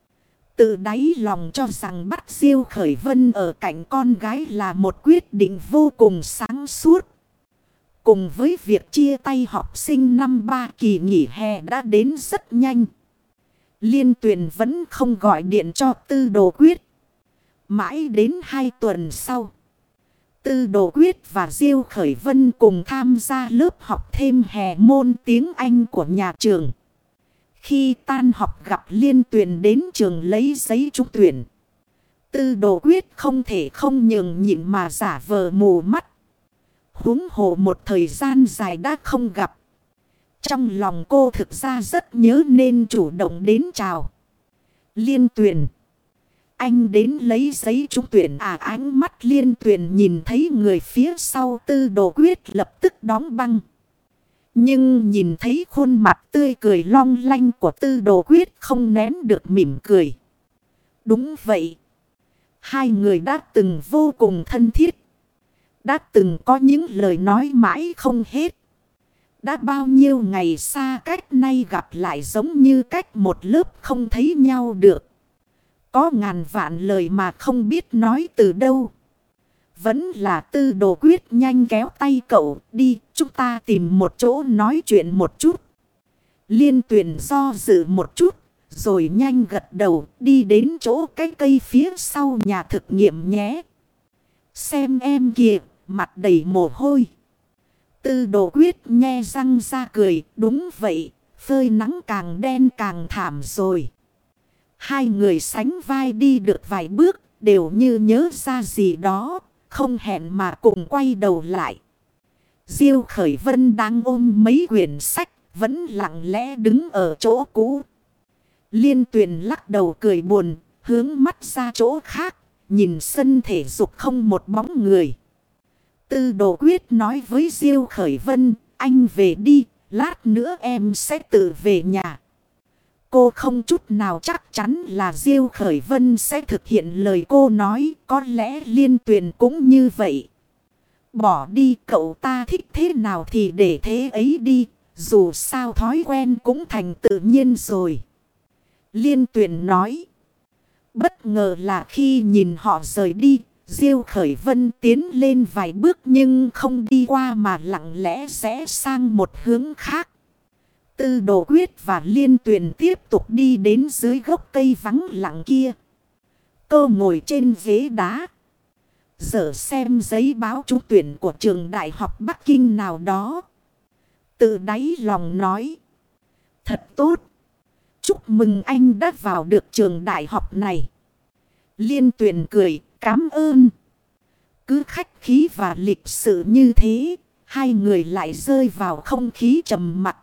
tự đáy lòng cho rằng bắt Diêu Khởi Vân ở cạnh con gái là một quyết định vô cùng sáng suốt. Cùng với việc chia tay học sinh năm ba kỳ nghỉ hè đã đến rất nhanh, Liên Tuyền vẫn không gọi điện cho Tư Đồ Quyết. Mãi đến hai tuần sau, Tư Đồ Quyết và Diêu Khởi Vân cùng tham gia lớp học thêm hè môn tiếng Anh của nhà trường. Khi tan học gặp Liên Tuyền đến trường lấy giấy trúng tuyển, Tư Đồ Quyết không thể không nhường nhịn mà giả vờ mù mắt. Huống hồ một thời gian dài đã không gặp, trong lòng cô thực ra rất nhớ nên chủ động đến chào. Liên Tuyền, anh đến lấy giấy trúng tuyển à? Ánh mắt Liên Tuyền nhìn thấy người phía sau Tư Đồ Quyết lập tức đóng băng. Nhưng nhìn thấy khuôn mặt tươi cười long lanh của Tư Đồ Quyết không nén được mỉm cười. Đúng vậy, hai người đã từng vô cùng thân thiết, đã từng có những lời nói mãi không hết. Đã bao nhiêu ngày xa cách nay gặp lại giống như cách một lớp không thấy nhau được. Có ngàn vạn lời mà không biết nói từ đâu. Vẫn là Tư Đồ Quyết nhanh kéo tay cậu, đi, chúng ta tìm một chỗ nói chuyện một chút. Liên Tuyền do dự một chút, rồi nhanh gật đầu, đi đến chỗ cái cây phía sau nhà thực nghiệm nhé. Xem em kìa, mặt đầy mồ hôi. Tư Đồ Quyết nhe răng ra cười, đúng vậy, phơi nắng càng đen càng thảm rồi. Hai người sánh vai đi được vài bước, đều như nhớ ra gì đó, không hẹn mà cùng quay đầu lại. Diêu Khởi Vân đang ôm mấy quyển sách, vẫn lặng lẽ đứng ở chỗ cũ. Liên Tuyền lắc đầu cười buồn, hướng mắt ra chỗ khác, nhìn sân thể dục không một bóng người. Tư Đồ Quyết nói với Diêu Khởi Vân, anh về đi, lát nữa em sẽ tự về nhà. Cô không chút nào chắc chắn là Diêu Khởi Vân sẽ thực hiện lời cô nói, có lẽ Liên Tuyền cũng như vậy. Bỏ đi, cậu ta thích thế nào thì để thế ấy đi, dù sao thói quen cũng thành tự nhiên rồi. Liên Tuyền nói. Bất ngờ là khi nhìn họ rời đi, Diêu Khởi Vân tiến lên vài bước nhưng không đi qua mà lặng lẽ rẽ sang một hướng khác. Tư Đồ Quyết và Liên Tuyền tiếp tục đi đến dưới gốc cây vắng lặng kia. Cô ngồi trên ghế đá, giờ xem giấy báo trúng tuyển của trường đại học Bắc Kinh nào đó. Tự đáy lòng nói, thật tốt, chúc mừng anh đã vào được trường đại học này. Liên Tuyền cười, cảm ơn. Cứ khách khí và lịch sự như thế, hai người lại rơi vào không khí trầm mặc.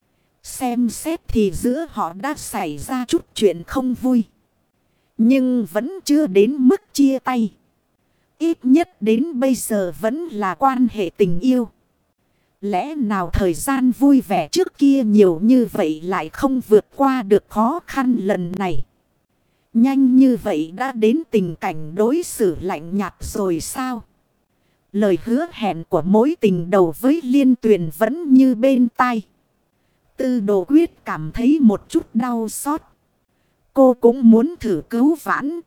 Xem xét thì giữa họ đã xảy ra chút chuyện không vui, nhưng vẫn chưa đến mức chia tay. Ít nhất đến bây giờ vẫn là quan hệ tình yêu. Lẽ nào thời gian vui vẻ trước kia nhiều như vậy lại không vượt qua được khó khăn lần này? Nhanh như vậy đã đến tình cảnh đối xử lạnh nhạt rồi sao? Lời hứa hẹn của mối tình đầu với Liên Tuyền vẫn như bên tai. Tư Đồ Quyết cảm thấy một chút đau xót. Cô cũng muốn thử cứu vãn.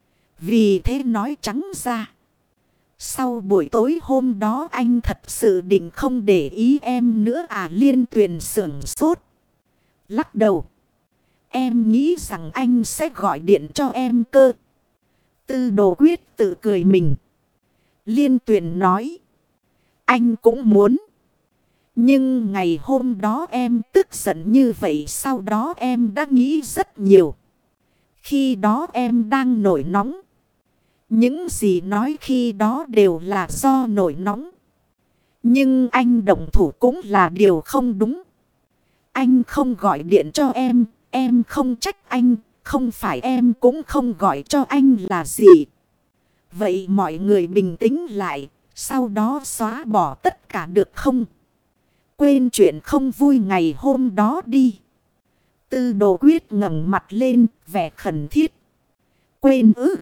Vì thế nói trắng ra, sau buổi tối hôm đó anh thật sự định không để ý em nữa à? Liên Tuyền sửng sốt, lắc đầu. Em nghĩ rằng anh sẽ gọi điện cho em cơ. Tư Đồ Quyết tự cười mình. Liên Tuyền nói, anh cũng muốn. Nhưng ngày hôm đó em tức giận như vậy, sau đó em đã nghĩ rất nhiều. Khi đó em đang nổi nóng. Những gì nói khi đó đều là do nổi nóng. Nhưng anh động thủ cũng là điều không đúng. Anh không gọi điện cho em, em không trách anh, không phải em cũng không gọi cho anh là gì. Vậy mọi người bình tĩnh lại, sau đó xóa bỏ tất cả được không? Quên chuyện không vui ngày hôm đó đi. Tư Đồ Quyết ngẩng mặt lên, vẻ khẩn thiết. Quên ư?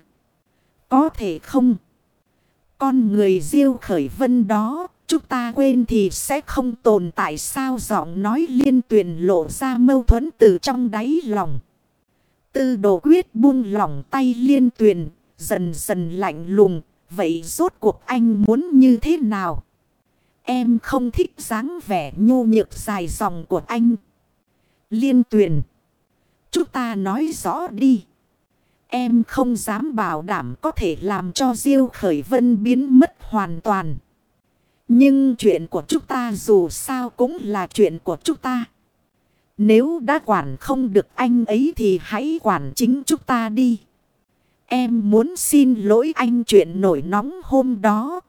Có thể không? Con người Diêu Khởi Vân đó, chúng ta quên thì sẽ không tồn tại sao? Giọng nói Liên Tuyền lộ ra mâu thuẫn từ trong đáy lòng. Tư Đồ Quyết buông lỏng tay Liên Tuyền, dần dần lạnh lùng. Vậy rốt cuộc anh muốn như thế nào? Em không thích dáng vẻ nhô nhược dài dòng của anh. Liên Tuyền, chúng ta nói rõ đi. Em không dám bảo đảm có thể làm cho Diêu Khởi Vân biến mất hoàn toàn. Nhưng chuyện của chúng ta dù sao cũng là chuyện của chúng ta. Nếu đã quản không được anh ấy thì hãy quản chính chúng ta đi. Em muốn xin lỗi anh chuyện nổi nóng hôm đó.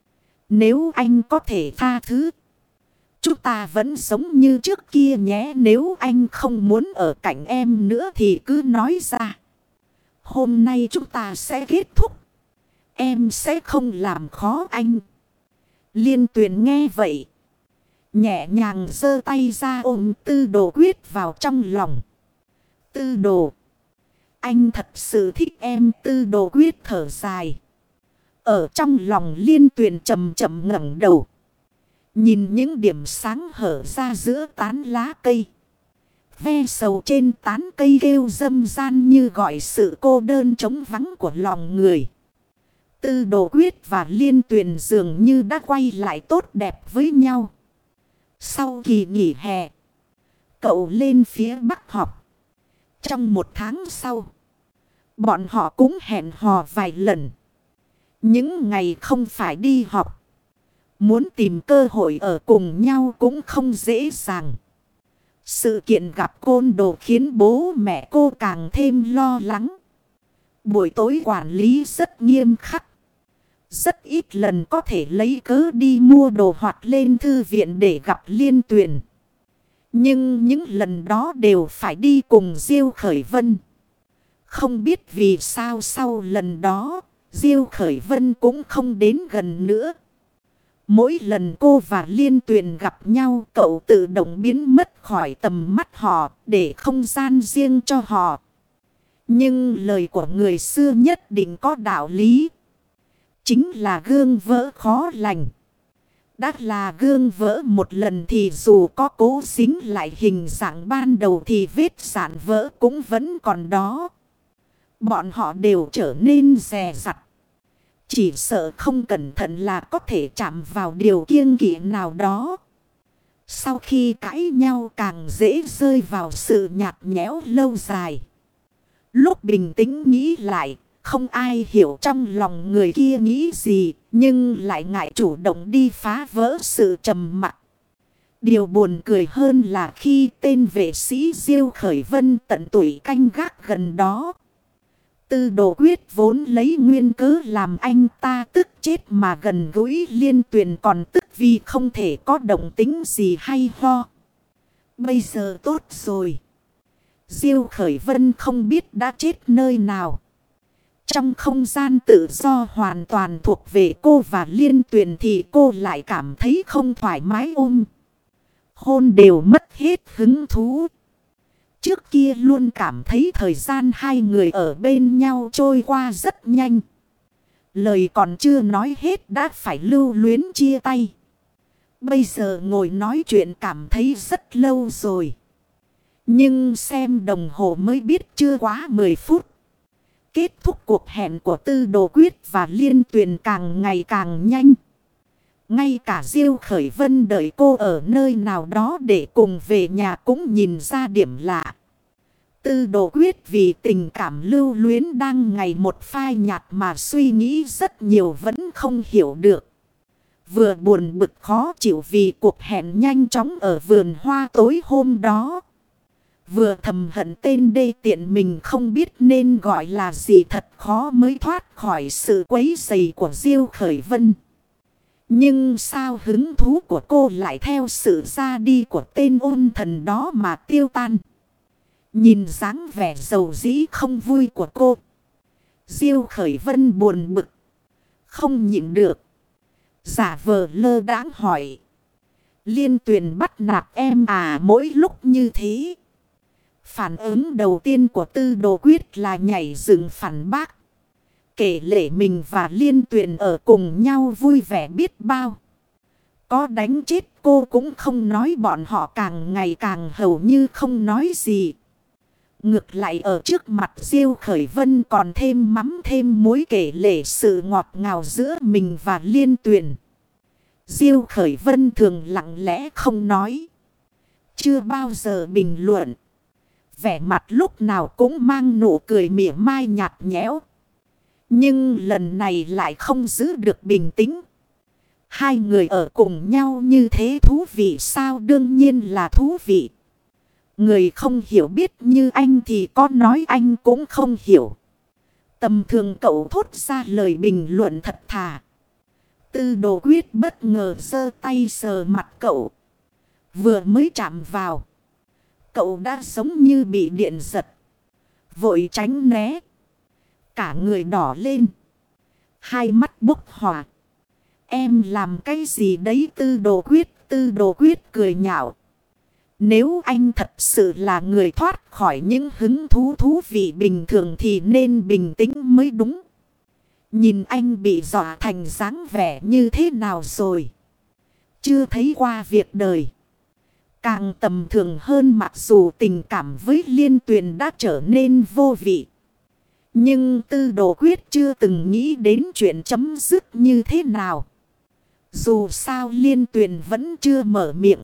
Nếu anh có thể tha thứ, chúng ta vẫn giống như trước kia nhé. Nếu anh không muốn ở cạnh em nữa thì cứ nói ra. Hôm nay chúng ta sẽ kết thúc. Em sẽ không làm khó anh. Liên Tuyền nghe vậy, nhẹ nhàng giơ tay ra ôm Tư Đồ Quyết vào trong lòng. Tư Đồ, anh thật sự thích em. Tư Đồ Quyết thở dài. Ở trong lòng Liên Tuyền chậm chậm ngẩng đầu, nhìn những điểm sáng hở ra giữa tán lá cây. Ve sầu trên tán cây kêu dâm gian như gọi sự cô đơn trống vắng của lòng người. Tư Đồ Quyết và Liên Tuyền dường như đã quay lại tốt đẹp với nhau. Sau kỳ nghỉ hè, cậu lên phía Bắc học. Trong một tháng sau, bọn họ cũng hẹn hò vài lần. Những ngày không phải đi học, muốn tìm cơ hội ở cùng nhau cũng không dễ dàng. Sự kiện gặp Côn Đồ khiến bố mẹ cô càng thêm lo lắng. Buổi tối quản lý rất nghiêm khắc. Rất ít lần có thể lấy cớ đi mua đồ hoặc lên thư viện để gặp Liên Tuyền. Nhưng những lần đó đều phải đi cùng Diêu Khởi Vân. Không biết vì sao sau lần đó, Diêu Khởi Vân cũng không đến gần nữa. Mỗi lần cô và Liên Tuyền gặp nhau, cậu tự động biến mất khỏi tầm mắt họ để không gian riêng cho họ. Nhưng lời của người xưa nhất định có đạo lý. Chính là gương vỡ khó lành. Đã là gương vỡ một lần thì dù có cố dính lại hình dạng ban đầu thì vết sạn vỡ cũng vẫn còn đó. Bọn họ đều trở nên dè dặt. Chỉ sợ không cẩn thận là có thể chạm vào điều kiêng kỵ nào đó. Sau khi cãi nhau càng dễ rơi vào sự nhạt nhẽo lâu dài. Lúc bình tĩnh nghĩ lại, không ai hiểu trong lòng người kia nghĩ gì, nhưng lại ngại chủ động đi phá vỡ sự trầm mặc. Điều buồn cười hơn là khi tên vệ sĩ Diêu Khởi Vân tận tuổi canh gác gần đó. Tư Đồ Quyết vốn lấy nguyên cớ làm anh ta tức chết mà gần gũi Liên Tuyền còn tức vì không thể có động tính gì hay ho. Bây giờ tốt rồi. Diêu Khởi Vân không biết đã chết nơi nào. Trong không gian tự do hoàn toàn thuộc về cô và Liên Tuyền thì cô lại cảm thấy không thoải mái ôm. Hôn đều mất hết hứng thú. Trước kia luôn cảm thấy thời gian hai người ở bên nhau trôi qua rất nhanh. Lời còn chưa nói hết đã phải lưu luyến chia tay. Bây giờ ngồi nói chuyện cảm thấy rất lâu rồi. Nhưng xem đồng hồ mới biết chưa quá mười phút. Kết thúc cuộc hẹn của Tư Đồ Quyết và Liên Tuyền càng ngày càng nhanh. Ngay cả Diêu Khởi Vân đợi cô ở nơi nào đó để cùng về nhà cũng nhìn ra điểm lạ. Tư Đồ Quyết vì tình cảm lưu luyến đang ngày một phai nhạt mà suy nghĩ rất nhiều vẫn không hiểu được. Vừa buồn bực khó chịu vì cuộc hẹn nhanh chóng ở vườn hoa tối hôm đó. Vừa thầm hận tên đê tiện mình không biết nên gọi là gì thật khó mới thoát khỏi sự quấy rầy của Diêu Khởi Vân. Nhưng sao hứng thú của cô lại theo sự ra đi của tên ôn thần đó mà tiêu tan. Nhìn dáng vẻ dầu dĩ không vui của cô, Diêu Khởi Vân buồn bực. Không nhịn được. Giả vờ lơ đãng hỏi. Liên Tuyền bắt nạt em à? Mỗi lúc như thế. Phản ứng đầu tiên của Tư Đồ Quyết là nhảy dựng phản bác. Kể lể mình và Liên Tuyền ở cùng nhau vui vẻ biết bao. Có đánh chết cô cũng không nói, bọn họ càng ngày càng hầu như không nói gì. Ngược lại ở trước mặt Diêu Khởi Vân còn thêm mắm thêm muối kể lể sự ngọt ngào giữa mình và Liên Tuyền. Diêu Khởi Vân thường lặng lẽ không nói. Chưa bao giờ bình luận. Vẻ mặt lúc nào cũng mang nụ cười mỉa mai nhạt nhẽo. Nhưng lần này lại không giữ được bình tĩnh. Hai người ở cùng nhau như thế thú vị sao? Đương nhiên là thú vị. Người không hiểu biết như anh thì có nói anh cũng không hiểu. Tầm thường cậu thốt ra lời bình luận thật thà. Tư Đồ Quyết bất ngờ giơ tay sờ mặt cậu. Vừa mới chạm vào. Cậu đã giống như bị điện giật. Vội tránh né. Cả người đỏ lên. Hai mắt bốc hỏa. Em làm cái gì đấy? Tư Đồ Quyết. Tư Đồ Quyết cười nhạo. Nếu anh thật sự là người thoát khỏi những hứng thú thú vị bình thường thì nên bình tĩnh mới đúng. Nhìn anh bị dọa thành dáng vẻ như thế nào rồi? Chưa thấy qua việc đời. Càng tầm thường hơn, mặc dù tình cảm với Liên Tuyền đã trở nên vô vị. Nhưng Tư Đồ Quyết chưa từng nghĩ đến chuyện chấm dứt như thế nào. Dù sao Liên Tuyền vẫn chưa mở miệng.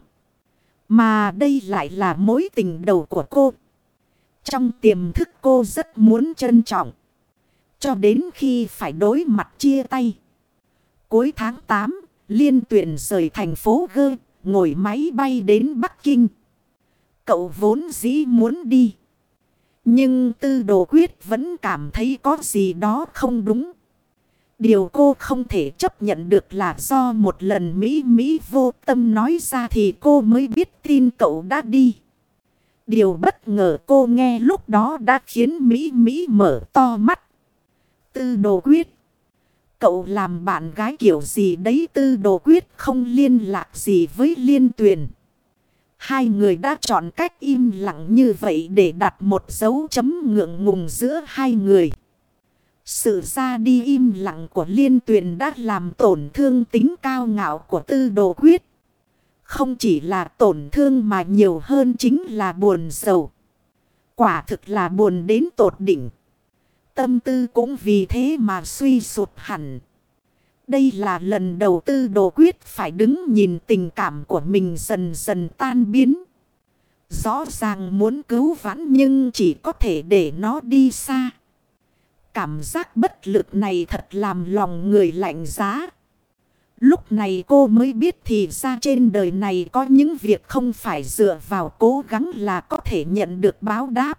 Mà đây lại là mối tình đầu của cô. Trong tiềm thức cô rất muốn trân trọng. Cho đến khi phải đối mặt chia tay. Cuối tháng tám, Liên Tuyền rời thành phố G, ngồi máy bay đến Bắc Kinh. Cậu vốn dĩ muốn đi. Nhưng Tư Đồ Quyết vẫn cảm thấy có gì đó không đúng. Điều cô không thể chấp nhận được là do một lần Mỹ Mỹ vô tâm nói ra thì cô mới biết tin cậu đã đi. Điều bất ngờ cô nghe lúc đó đã khiến Mỹ Mỹ mở to mắt. Tư Đồ Quyết. Cậu làm bạn gái kiểu gì đấy? Tư Đồ Quyết không liên lạc gì với Liên Tuyền. Hai người đã chọn cách im lặng như vậy để đặt một dấu chấm ngượng ngùng giữa hai người. Sự ra đi im lặng của Liên Tuyền đã làm tổn thương tính cao ngạo của Tư Đồ Quyết. Không chỉ là tổn thương mà nhiều hơn chính là buồn rầu. Quả thực là buồn đến tột đỉnh. Tâm tư cũng vì thế mà suy sụp hẳn. Đây là lần đầu Tư Đồ Quyết phải đứng nhìn tình cảm của mình dần dần tan biến. Rõ ràng muốn cứu vãn nhưng chỉ có thể để nó đi xa. Cảm giác bất lực này thật làm lòng người lạnh giá. Lúc này cô mới biết thì ra trên đời này có những việc không phải dựa vào cố gắng là có thể nhận được báo đáp.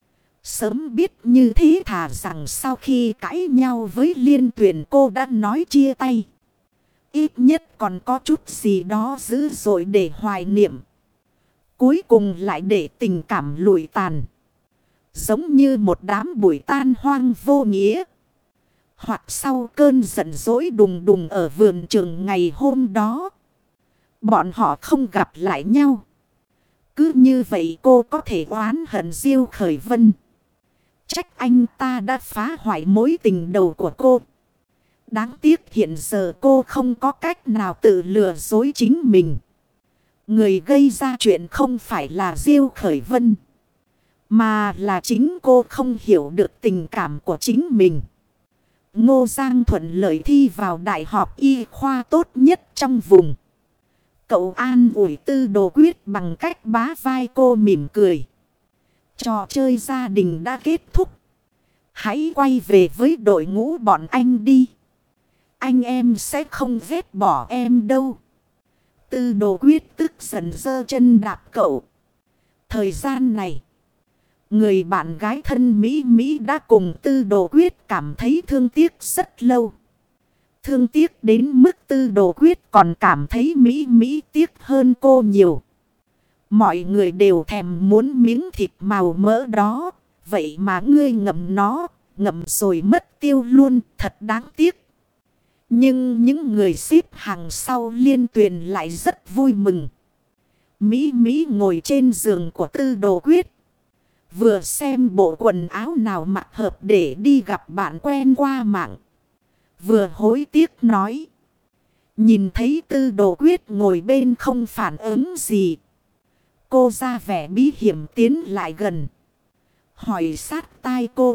Sớm biết như thế thà rằng sau khi cãi nhau với Liên Tuyền cô đã nói chia tay. Ít nhất còn có chút gì đó dữ dội để hoài niệm. Cuối cùng lại để tình cảm lụi tàn. Giống như một đám bụi tan hoang vô nghĩa. Hoặc sau cơn giận dỗi đùng đùng ở vườn trường ngày hôm đó. Bọn họ không gặp lại nhau. Cứ như vậy cô có thể oán hận Diêu Khởi Vân. Trách anh ta đã phá hoại mối tình đầu của cô. Đáng tiếc hiện giờ cô không có cách nào tự lừa dối chính mình. Người gây ra chuyện không phải là Diêu Khởi Vân. Mà là chính cô không hiểu được tình cảm của chính mình. Ngô Giang thuận lợi thi vào đại học y khoa tốt nhất trong vùng. Cậu an ủi Tư Đồ Quyết bằng cách bá vai cô mỉm cười. Trò chơi gia đình đã kết thúc. Hãy quay về với đội ngũ bọn anh đi. Anh em sẽ không ghét bỏ em đâu. Tư Đồ Quyết tức giận giơ chân đạp cậu. Thời gian này, người bạn gái thân Mỹ Mỹ đã cùng Tư Đồ Quyết cảm thấy thương tiếc rất lâu. Thương tiếc đến mức Tư Đồ Quyết còn cảm thấy Mỹ Mỹ tiếc hơn cô nhiều. Mọi người đều thèm muốn miếng thịt màu mỡ đó. Vậy mà ngươi ngậm nó, ngậm rồi mất tiêu luôn, thật đáng tiếc. Nhưng những người xếp hàng sau Liên Tuyền lại rất vui mừng. Mỹ Mỹ ngồi trên giường của Tư Đồ Quyết. Vừa xem bộ quần áo nào mặc hợp để đi gặp bạn quen qua mạng. Vừa hối tiếc nói. Nhìn thấy Tư Đồ Quyết ngồi bên không phản ứng gì. Cô ra vẻ bí hiểm tiến lại gần. Hỏi sát tai cô.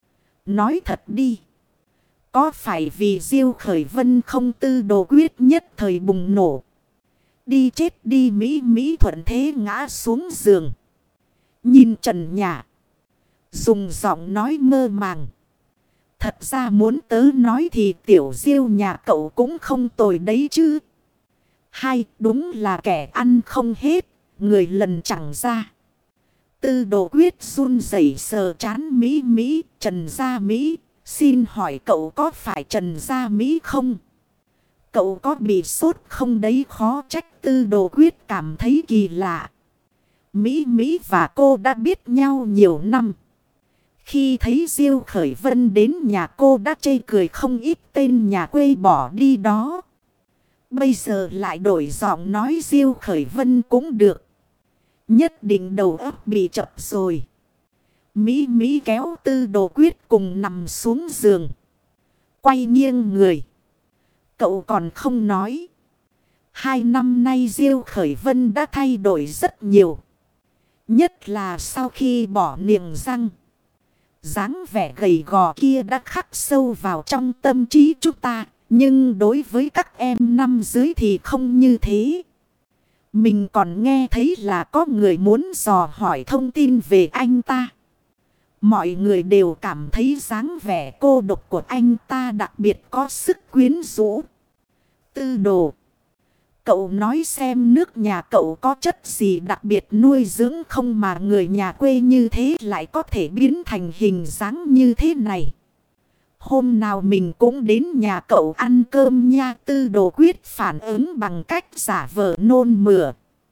Nói thật đi. Có phải vì Diêu Khởi Vân không? Tư Đồ Quyết nhất thời bùng nổ. Đi chết đi. Mỹ Mỹ thuận thế ngã xuống giường. Nhìn trần nhà. Dùng giọng nói mơ màng. Thật ra muốn tớ nói thì tiểu Diêu nhà cậu cũng không tồi đấy chứ. Hai, đúng là kẻ ăn không hết, người lần chẳng ra. Tư Đồ Quyết run rẩy sờ trán Mỹ Mỹ. Trần Gia Mỹ, xin hỏi cậu có phải Trần Gia Mỹ không? Cậu có bị sốt không đấy? Khó trách. Tư Đồ Quyết cảm thấy kỳ lạ. Mỹ Mỹ và cô đã biết nhau nhiều năm. Khi thấy Diêu Khởi Vân đến nhà cô đã chê cười không ít tên nhà quê bỏ đi đó. Bây giờ lại đổi giọng nói Diêu Khởi Vân cũng được. Nhất định đầu óc bị chập rồi. Mỹ Mỹ kéo Tư Đồ Quyết cùng nằm xuống giường. Quay nghiêng người. Cậu còn không nói. Hai năm nay Diêu Khởi Vân đã thay đổi rất nhiều. Nhất là sau khi bỏ niềng răng. Dáng vẻ gầy gò kia đã khắc sâu vào trong tâm trí chúng ta. Nhưng đối với các em năm dưới thì không như thế. Mình còn nghe thấy là có người muốn dò hỏi thông tin về anh ta. Mọi người đều cảm thấy dáng vẻ cô độc của anh ta đặc biệt có sức quyến rũ. Tư Đồ, cậu nói xem nước nhà cậu có chất gì đặc biệt nuôi dưỡng không mà người nhà quê như thế lại có thể biến thành hình dáng như thế này. Hôm nào mình cũng đến nhà cậu ăn cơm nha. Tư Đồ Quyết phản ứng bằng cách giả vờ nôn mửa.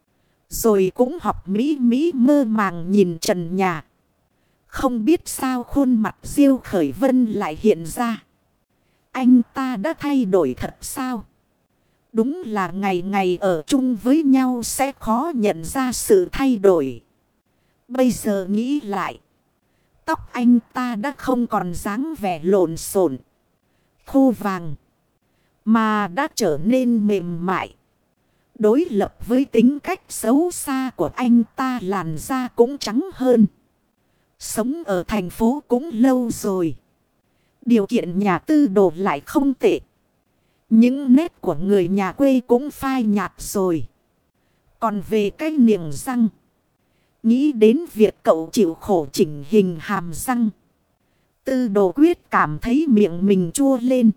Rồi cũng học Mỹ Mỹ mơ màng nhìn trần nhà. Không biết sao khuôn mặt Diêu Khởi Vân lại hiện ra. Anh ta đã thay đổi thật sao? Đúng là ngày ngày ở chung với nhau sẽ khó nhận ra sự thay đổi. Bây giờ nghĩ lại. Tóc anh ta đã không còn dáng vẻ lộn xộn, khô vàng, mà đã trở nên mềm mại. Đối lập với tính cách xấu xa của anh ta, làn da cũng trắng hơn. Sống ở thành phố cũng lâu rồi. Điều kiện nhà Tư Đồ lại không tệ. Những nét của người nhà quê cũng phai nhạt rồi. Còn về cái niềng răng, nghĩ đến việc cậu chịu khổ chỉnh hình hàm răng, Tư Đồ Quyết cảm thấy miệng mình chua lên.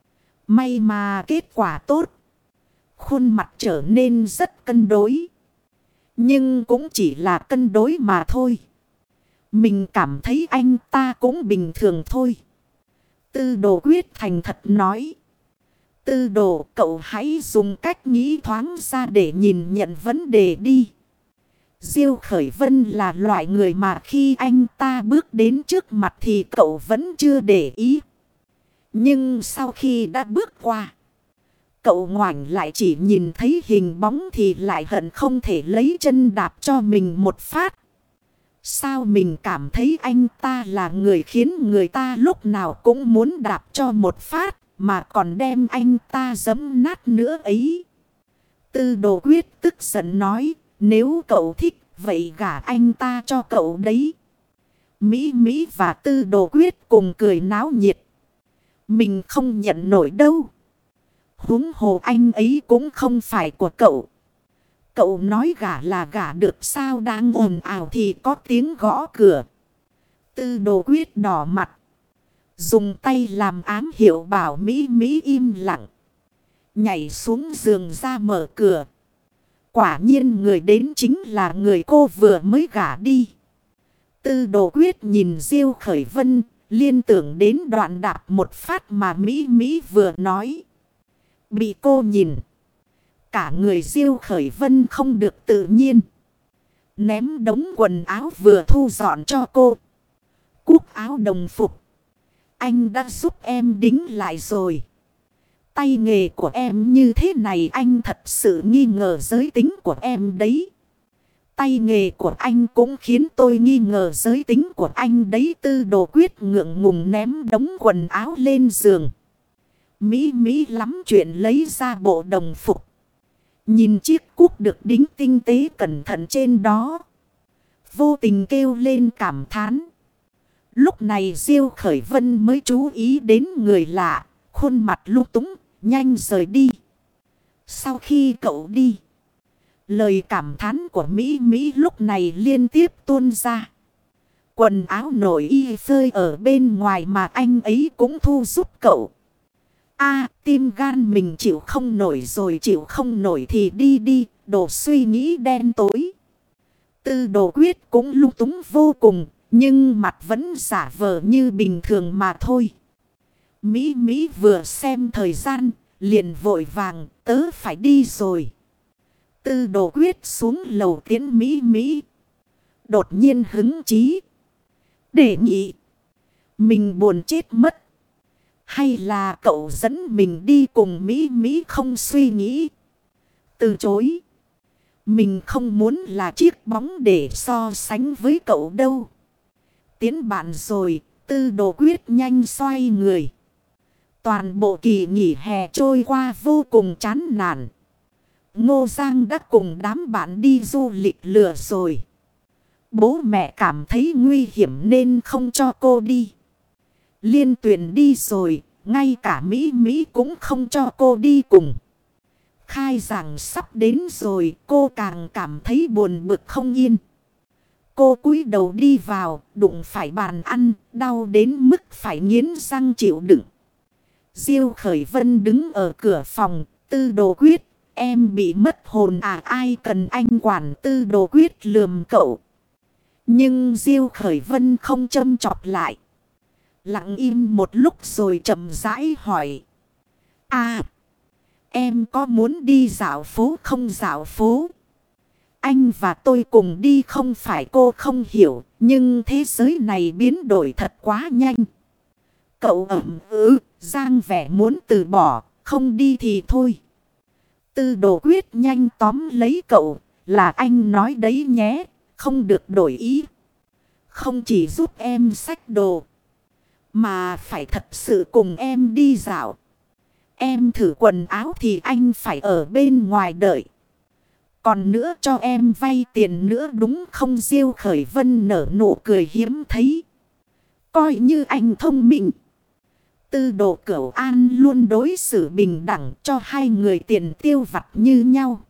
May mà kết quả tốt. Khuôn mặt trở nên rất cân đối. Nhưng cũng chỉ là cân đối mà thôi. Mình cảm thấy anh ta cũng bình thường thôi. Tư Đồ Quyết thành thật nói. Tư Đồ, cậu hãy dùng cách nghĩ thoáng ra để nhìn nhận vấn đề đi. Diêu Khởi Vân là loại người mà khi anh ta bước đến trước mặt thì cậu vẫn chưa để ý. Nhưng sau khi đã bước qua, cậu ngoảnh lại chỉ nhìn thấy hình bóng thì lại hận không thể lấy chân đạp cho mình một phát. Sao mình cảm thấy anh ta là người khiến người ta lúc nào cũng muốn đạp cho một phát mà còn đem anh ta giẫm nát nữa ấy. Tư Đồ Quyết tức giận nói, nếu cậu thích vậy gả anh ta cho cậu đấy. Mỹ Mỹ và Tư Đồ Quyết cùng cười náo nhiệt. Mình không nhận nổi đâu. Huống hồ anh ấy cũng không phải của cậu. Cậu nói gả là gả được sao? Đang ồn ào thì có tiếng gõ cửa. Tư Đồ Quyết đỏ mặt, dùng tay làm ám hiệu bảo Mỹ Mỹ im lặng. Nhảy xuống giường ra mở cửa. Quả nhiên người đến chính là người cô vừa mới gả đi. Tư Đồ Quyết nhìn Diêu Khởi Vân, liên tưởng đến đoạn đạp một phát mà Mỹ Mỹ vừa nói. Bị cô nhìn, cả người Diêu Khởi Vân không được tự nhiên. Ném đống quần áo vừa thu dọn cho cô. Cúc áo đồng phục. Anh đã giúp em đính lại rồi. Tay nghề của em như thế này anh thật sự nghi ngờ giới tính của em đấy. Tay nghề của anh cũng khiến tôi nghi ngờ giới tính của anh đấy. Tư Đồ Quyết ngượng ngùng ném đống quần áo lên giường. Mỹ Mỹ lắm chuyện lấy ra bộ đồng phục. Nhìn chiếc cuốc được đính tinh tế cẩn thận trên đó. Vô tình kêu lên cảm thán. Lúc này Diêu Khởi Vân mới chú ý đến người lạ. Khuôn mặt lung túng, nhanh rời đi. Sau khi cậu đi, lời cảm thán của Mỹ Mỹ lúc này liên tiếp tuôn ra. Quần áo nội y phơi ở bên ngoài mà anh ấy cũng thu giúp cậu. À, tim gan mình chịu không nổi rồi, chịu không nổi thì đi đi, đồ suy nghĩ đen tối. Tư Đồ Quyết cũng lung túng vô cùng, nhưng mặt vẫn giả vờ như bình thường mà thôi. Mỹ Mỹ vừa xem thời gian, liền vội vàng, tớ phải đi rồi. Tư Đồ Quyết xuống lầu tiễn Mỹ Mỹ. Đột nhiên hứng chí. Đề nghị. Mình buồn chết mất. Hay là cậu dẫn mình đi cùng Mỹ Mỹ không suy nghĩ. Từ chối. Mình không muốn là chiếc bóng để so sánh với cậu đâu. Tiến bạn rồi, Tư Đồ Quyết nhanh xoay người. Toàn bộ kỳ nghỉ hè trôi qua vô cùng chán nản. Ngô Giang đã cùng đám bạn đi du lịch lừa rồi. Bố mẹ cảm thấy nguy hiểm nên không cho cô đi. Liên Tuyền đi rồi, ngay cả Mỹ Mỹ cũng không cho cô đi cùng. Khai giảng sắp đến rồi, cô càng cảm thấy buồn bực không yên. Cô cúi đầu đi vào, đụng phải bàn ăn, đau đến mức phải nghiến răng chịu đựng. Diêu Khởi Vân đứng ở cửa phòng. Tư Đồ Quyết, em bị mất hồn à, ai cần anh quản. Tư Đồ Quyết lườm cậu. Nhưng Diêu Khởi Vân không châm chọc lại. Lặng im một lúc rồi chậm rãi hỏi. À, em có muốn đi dạo phố không? Dạo phố? Anh và tôi cùng đi không phải cô không hiểu, nhưng thế giới này biến đổi thật quá nhanh. Cậu ẩm ừ, giang vẻ muốn từ bỏ, không đi thì thôi. Tư Đồ Quyết nhanh tóm lấy cậu, là anh nói đấy nhé, không được đổi ý. Không chỉ giúp em xách đồ, mà phải thật sự cùng em đi dạo. Em thử quần áo thì anh phải ở bên ngoài đợi. Còn nữa cho em vay tiền nữa đúng không? Diêu Khởi Vân nở nụ cười hiếm thấy. Coi như anh thông minh. Tư Đồ Cửu An luôn đối xử bình đẳng cho hai người tiền tiêu vặt như nhau.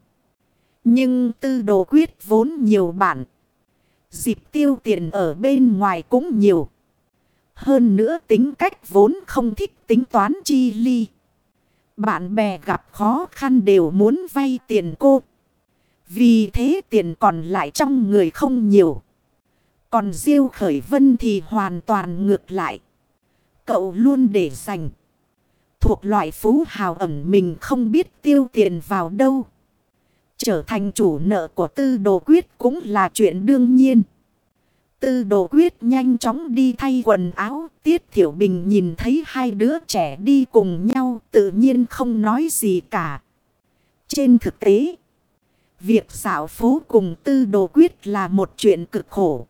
Nhưng Tư Đồ Quyết vốn nhiều bạn. Dịp tiêu tiền ở bên ngoài cũng nhiều. Hơn nữa tính cách vốn không thích tính toán chi ly. Bạn bè gặp khó khăn đều muốn vay tiền cô. Vì thế tiền còn lại trong người không nhiều. Còn Diêu Khởi Vân thì hoàn toàn ngược lại. Cậu luôn để dành. Thuộc loại phú hào ẩn mình không biết tiêu tiền vào đâu. Trở thành chủ nợ của Tư Đồ Quyết cũng là chuyện đương nhiên. Tư Đồ Quyết nhanh chóng đi thay quần áo. Tiết Thiểu Bình nhìn thấy hai đứa trẻ đi cùng nhau tự nhiên không nói gì cả. Trên thực tế, việc dạo phố cùng Tư Đồ Quyết là một chuyện cực khổ.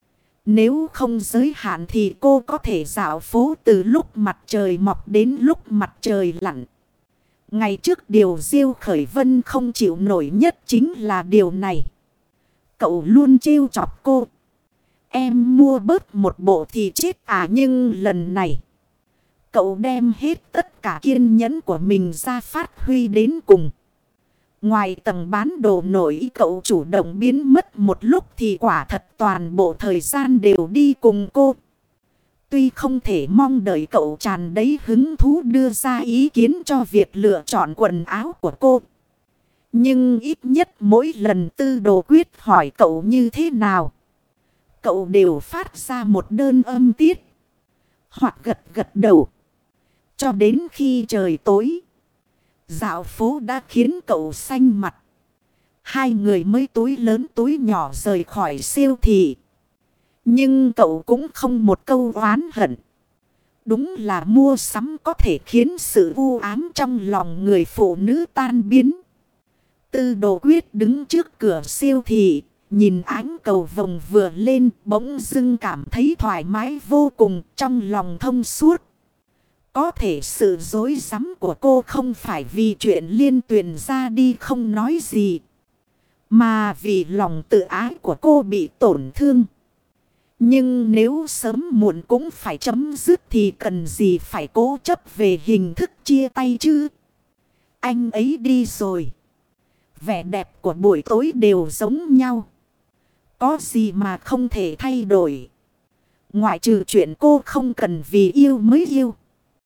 Nếu không giới hạn thì cô có thể dạo phố từ lúc mặt trời mọc đến lúc mặt trời lặn. Ngày trước điều Diêu Khởi Vân không chịu nổi nhất chính là điều này. Cậu luôn trêu chọc cô. Em mua bớt một bộ thì chết à, nhưng lần này cậu đem hết tất cả kiên nhẫn của mình ra phát huy đến cùng. Ngoài tầng bán đồ nổi cậu chủ động biến mất một lúc thì quả thật toàn bộ thời gian đều đi cùng cô. Tuy không thể mong đợi cậu tràn đầy hứng thú đưa ra ý kiến cho việc lựa chọn quần áo của cô. Nhưng ít nhất mỗi lần Tư Đồ Quyết hỏi cậu như thế nào, cậu đều phát ra một đơn âm tiết hoặc gật gật đầu. Cho đến khi trời tối, dạo phố đã khiến cậu xanh mặt. Hai người mới túi lớn túi nhỏ rời khỏi siêu thị. Nhưng cậu cũng không một câu oán hận. Đúng là mua sắm có thể khiến sự u ám trong lòng người phụ nữ tan biến. Tư Đồ Quyết đứng trước cửa siêu thị, nhìn ánh cầu vồng vừa lên, bỗng dưng cảm thấy thoải mái vô cùng, trong lòng thông suốt. Có thể sự dối rắm của cô không phải vì chuyện Liên Tuyền ra đi không nói gì, mà vì lòng tự ái của cô bị tổn thương. Nhưng nếu sớm muộn cũng phải chấm dứt thì cần gì phải cố chấp về hình thức chia tay chứ. Anh ấy đi rồi. Vẻ đẹp của buổi tối đều giống nhau. Có gì mà không thể thay đổi. Ngoại trừ chuyện cô không cần vì yêu mới yêu.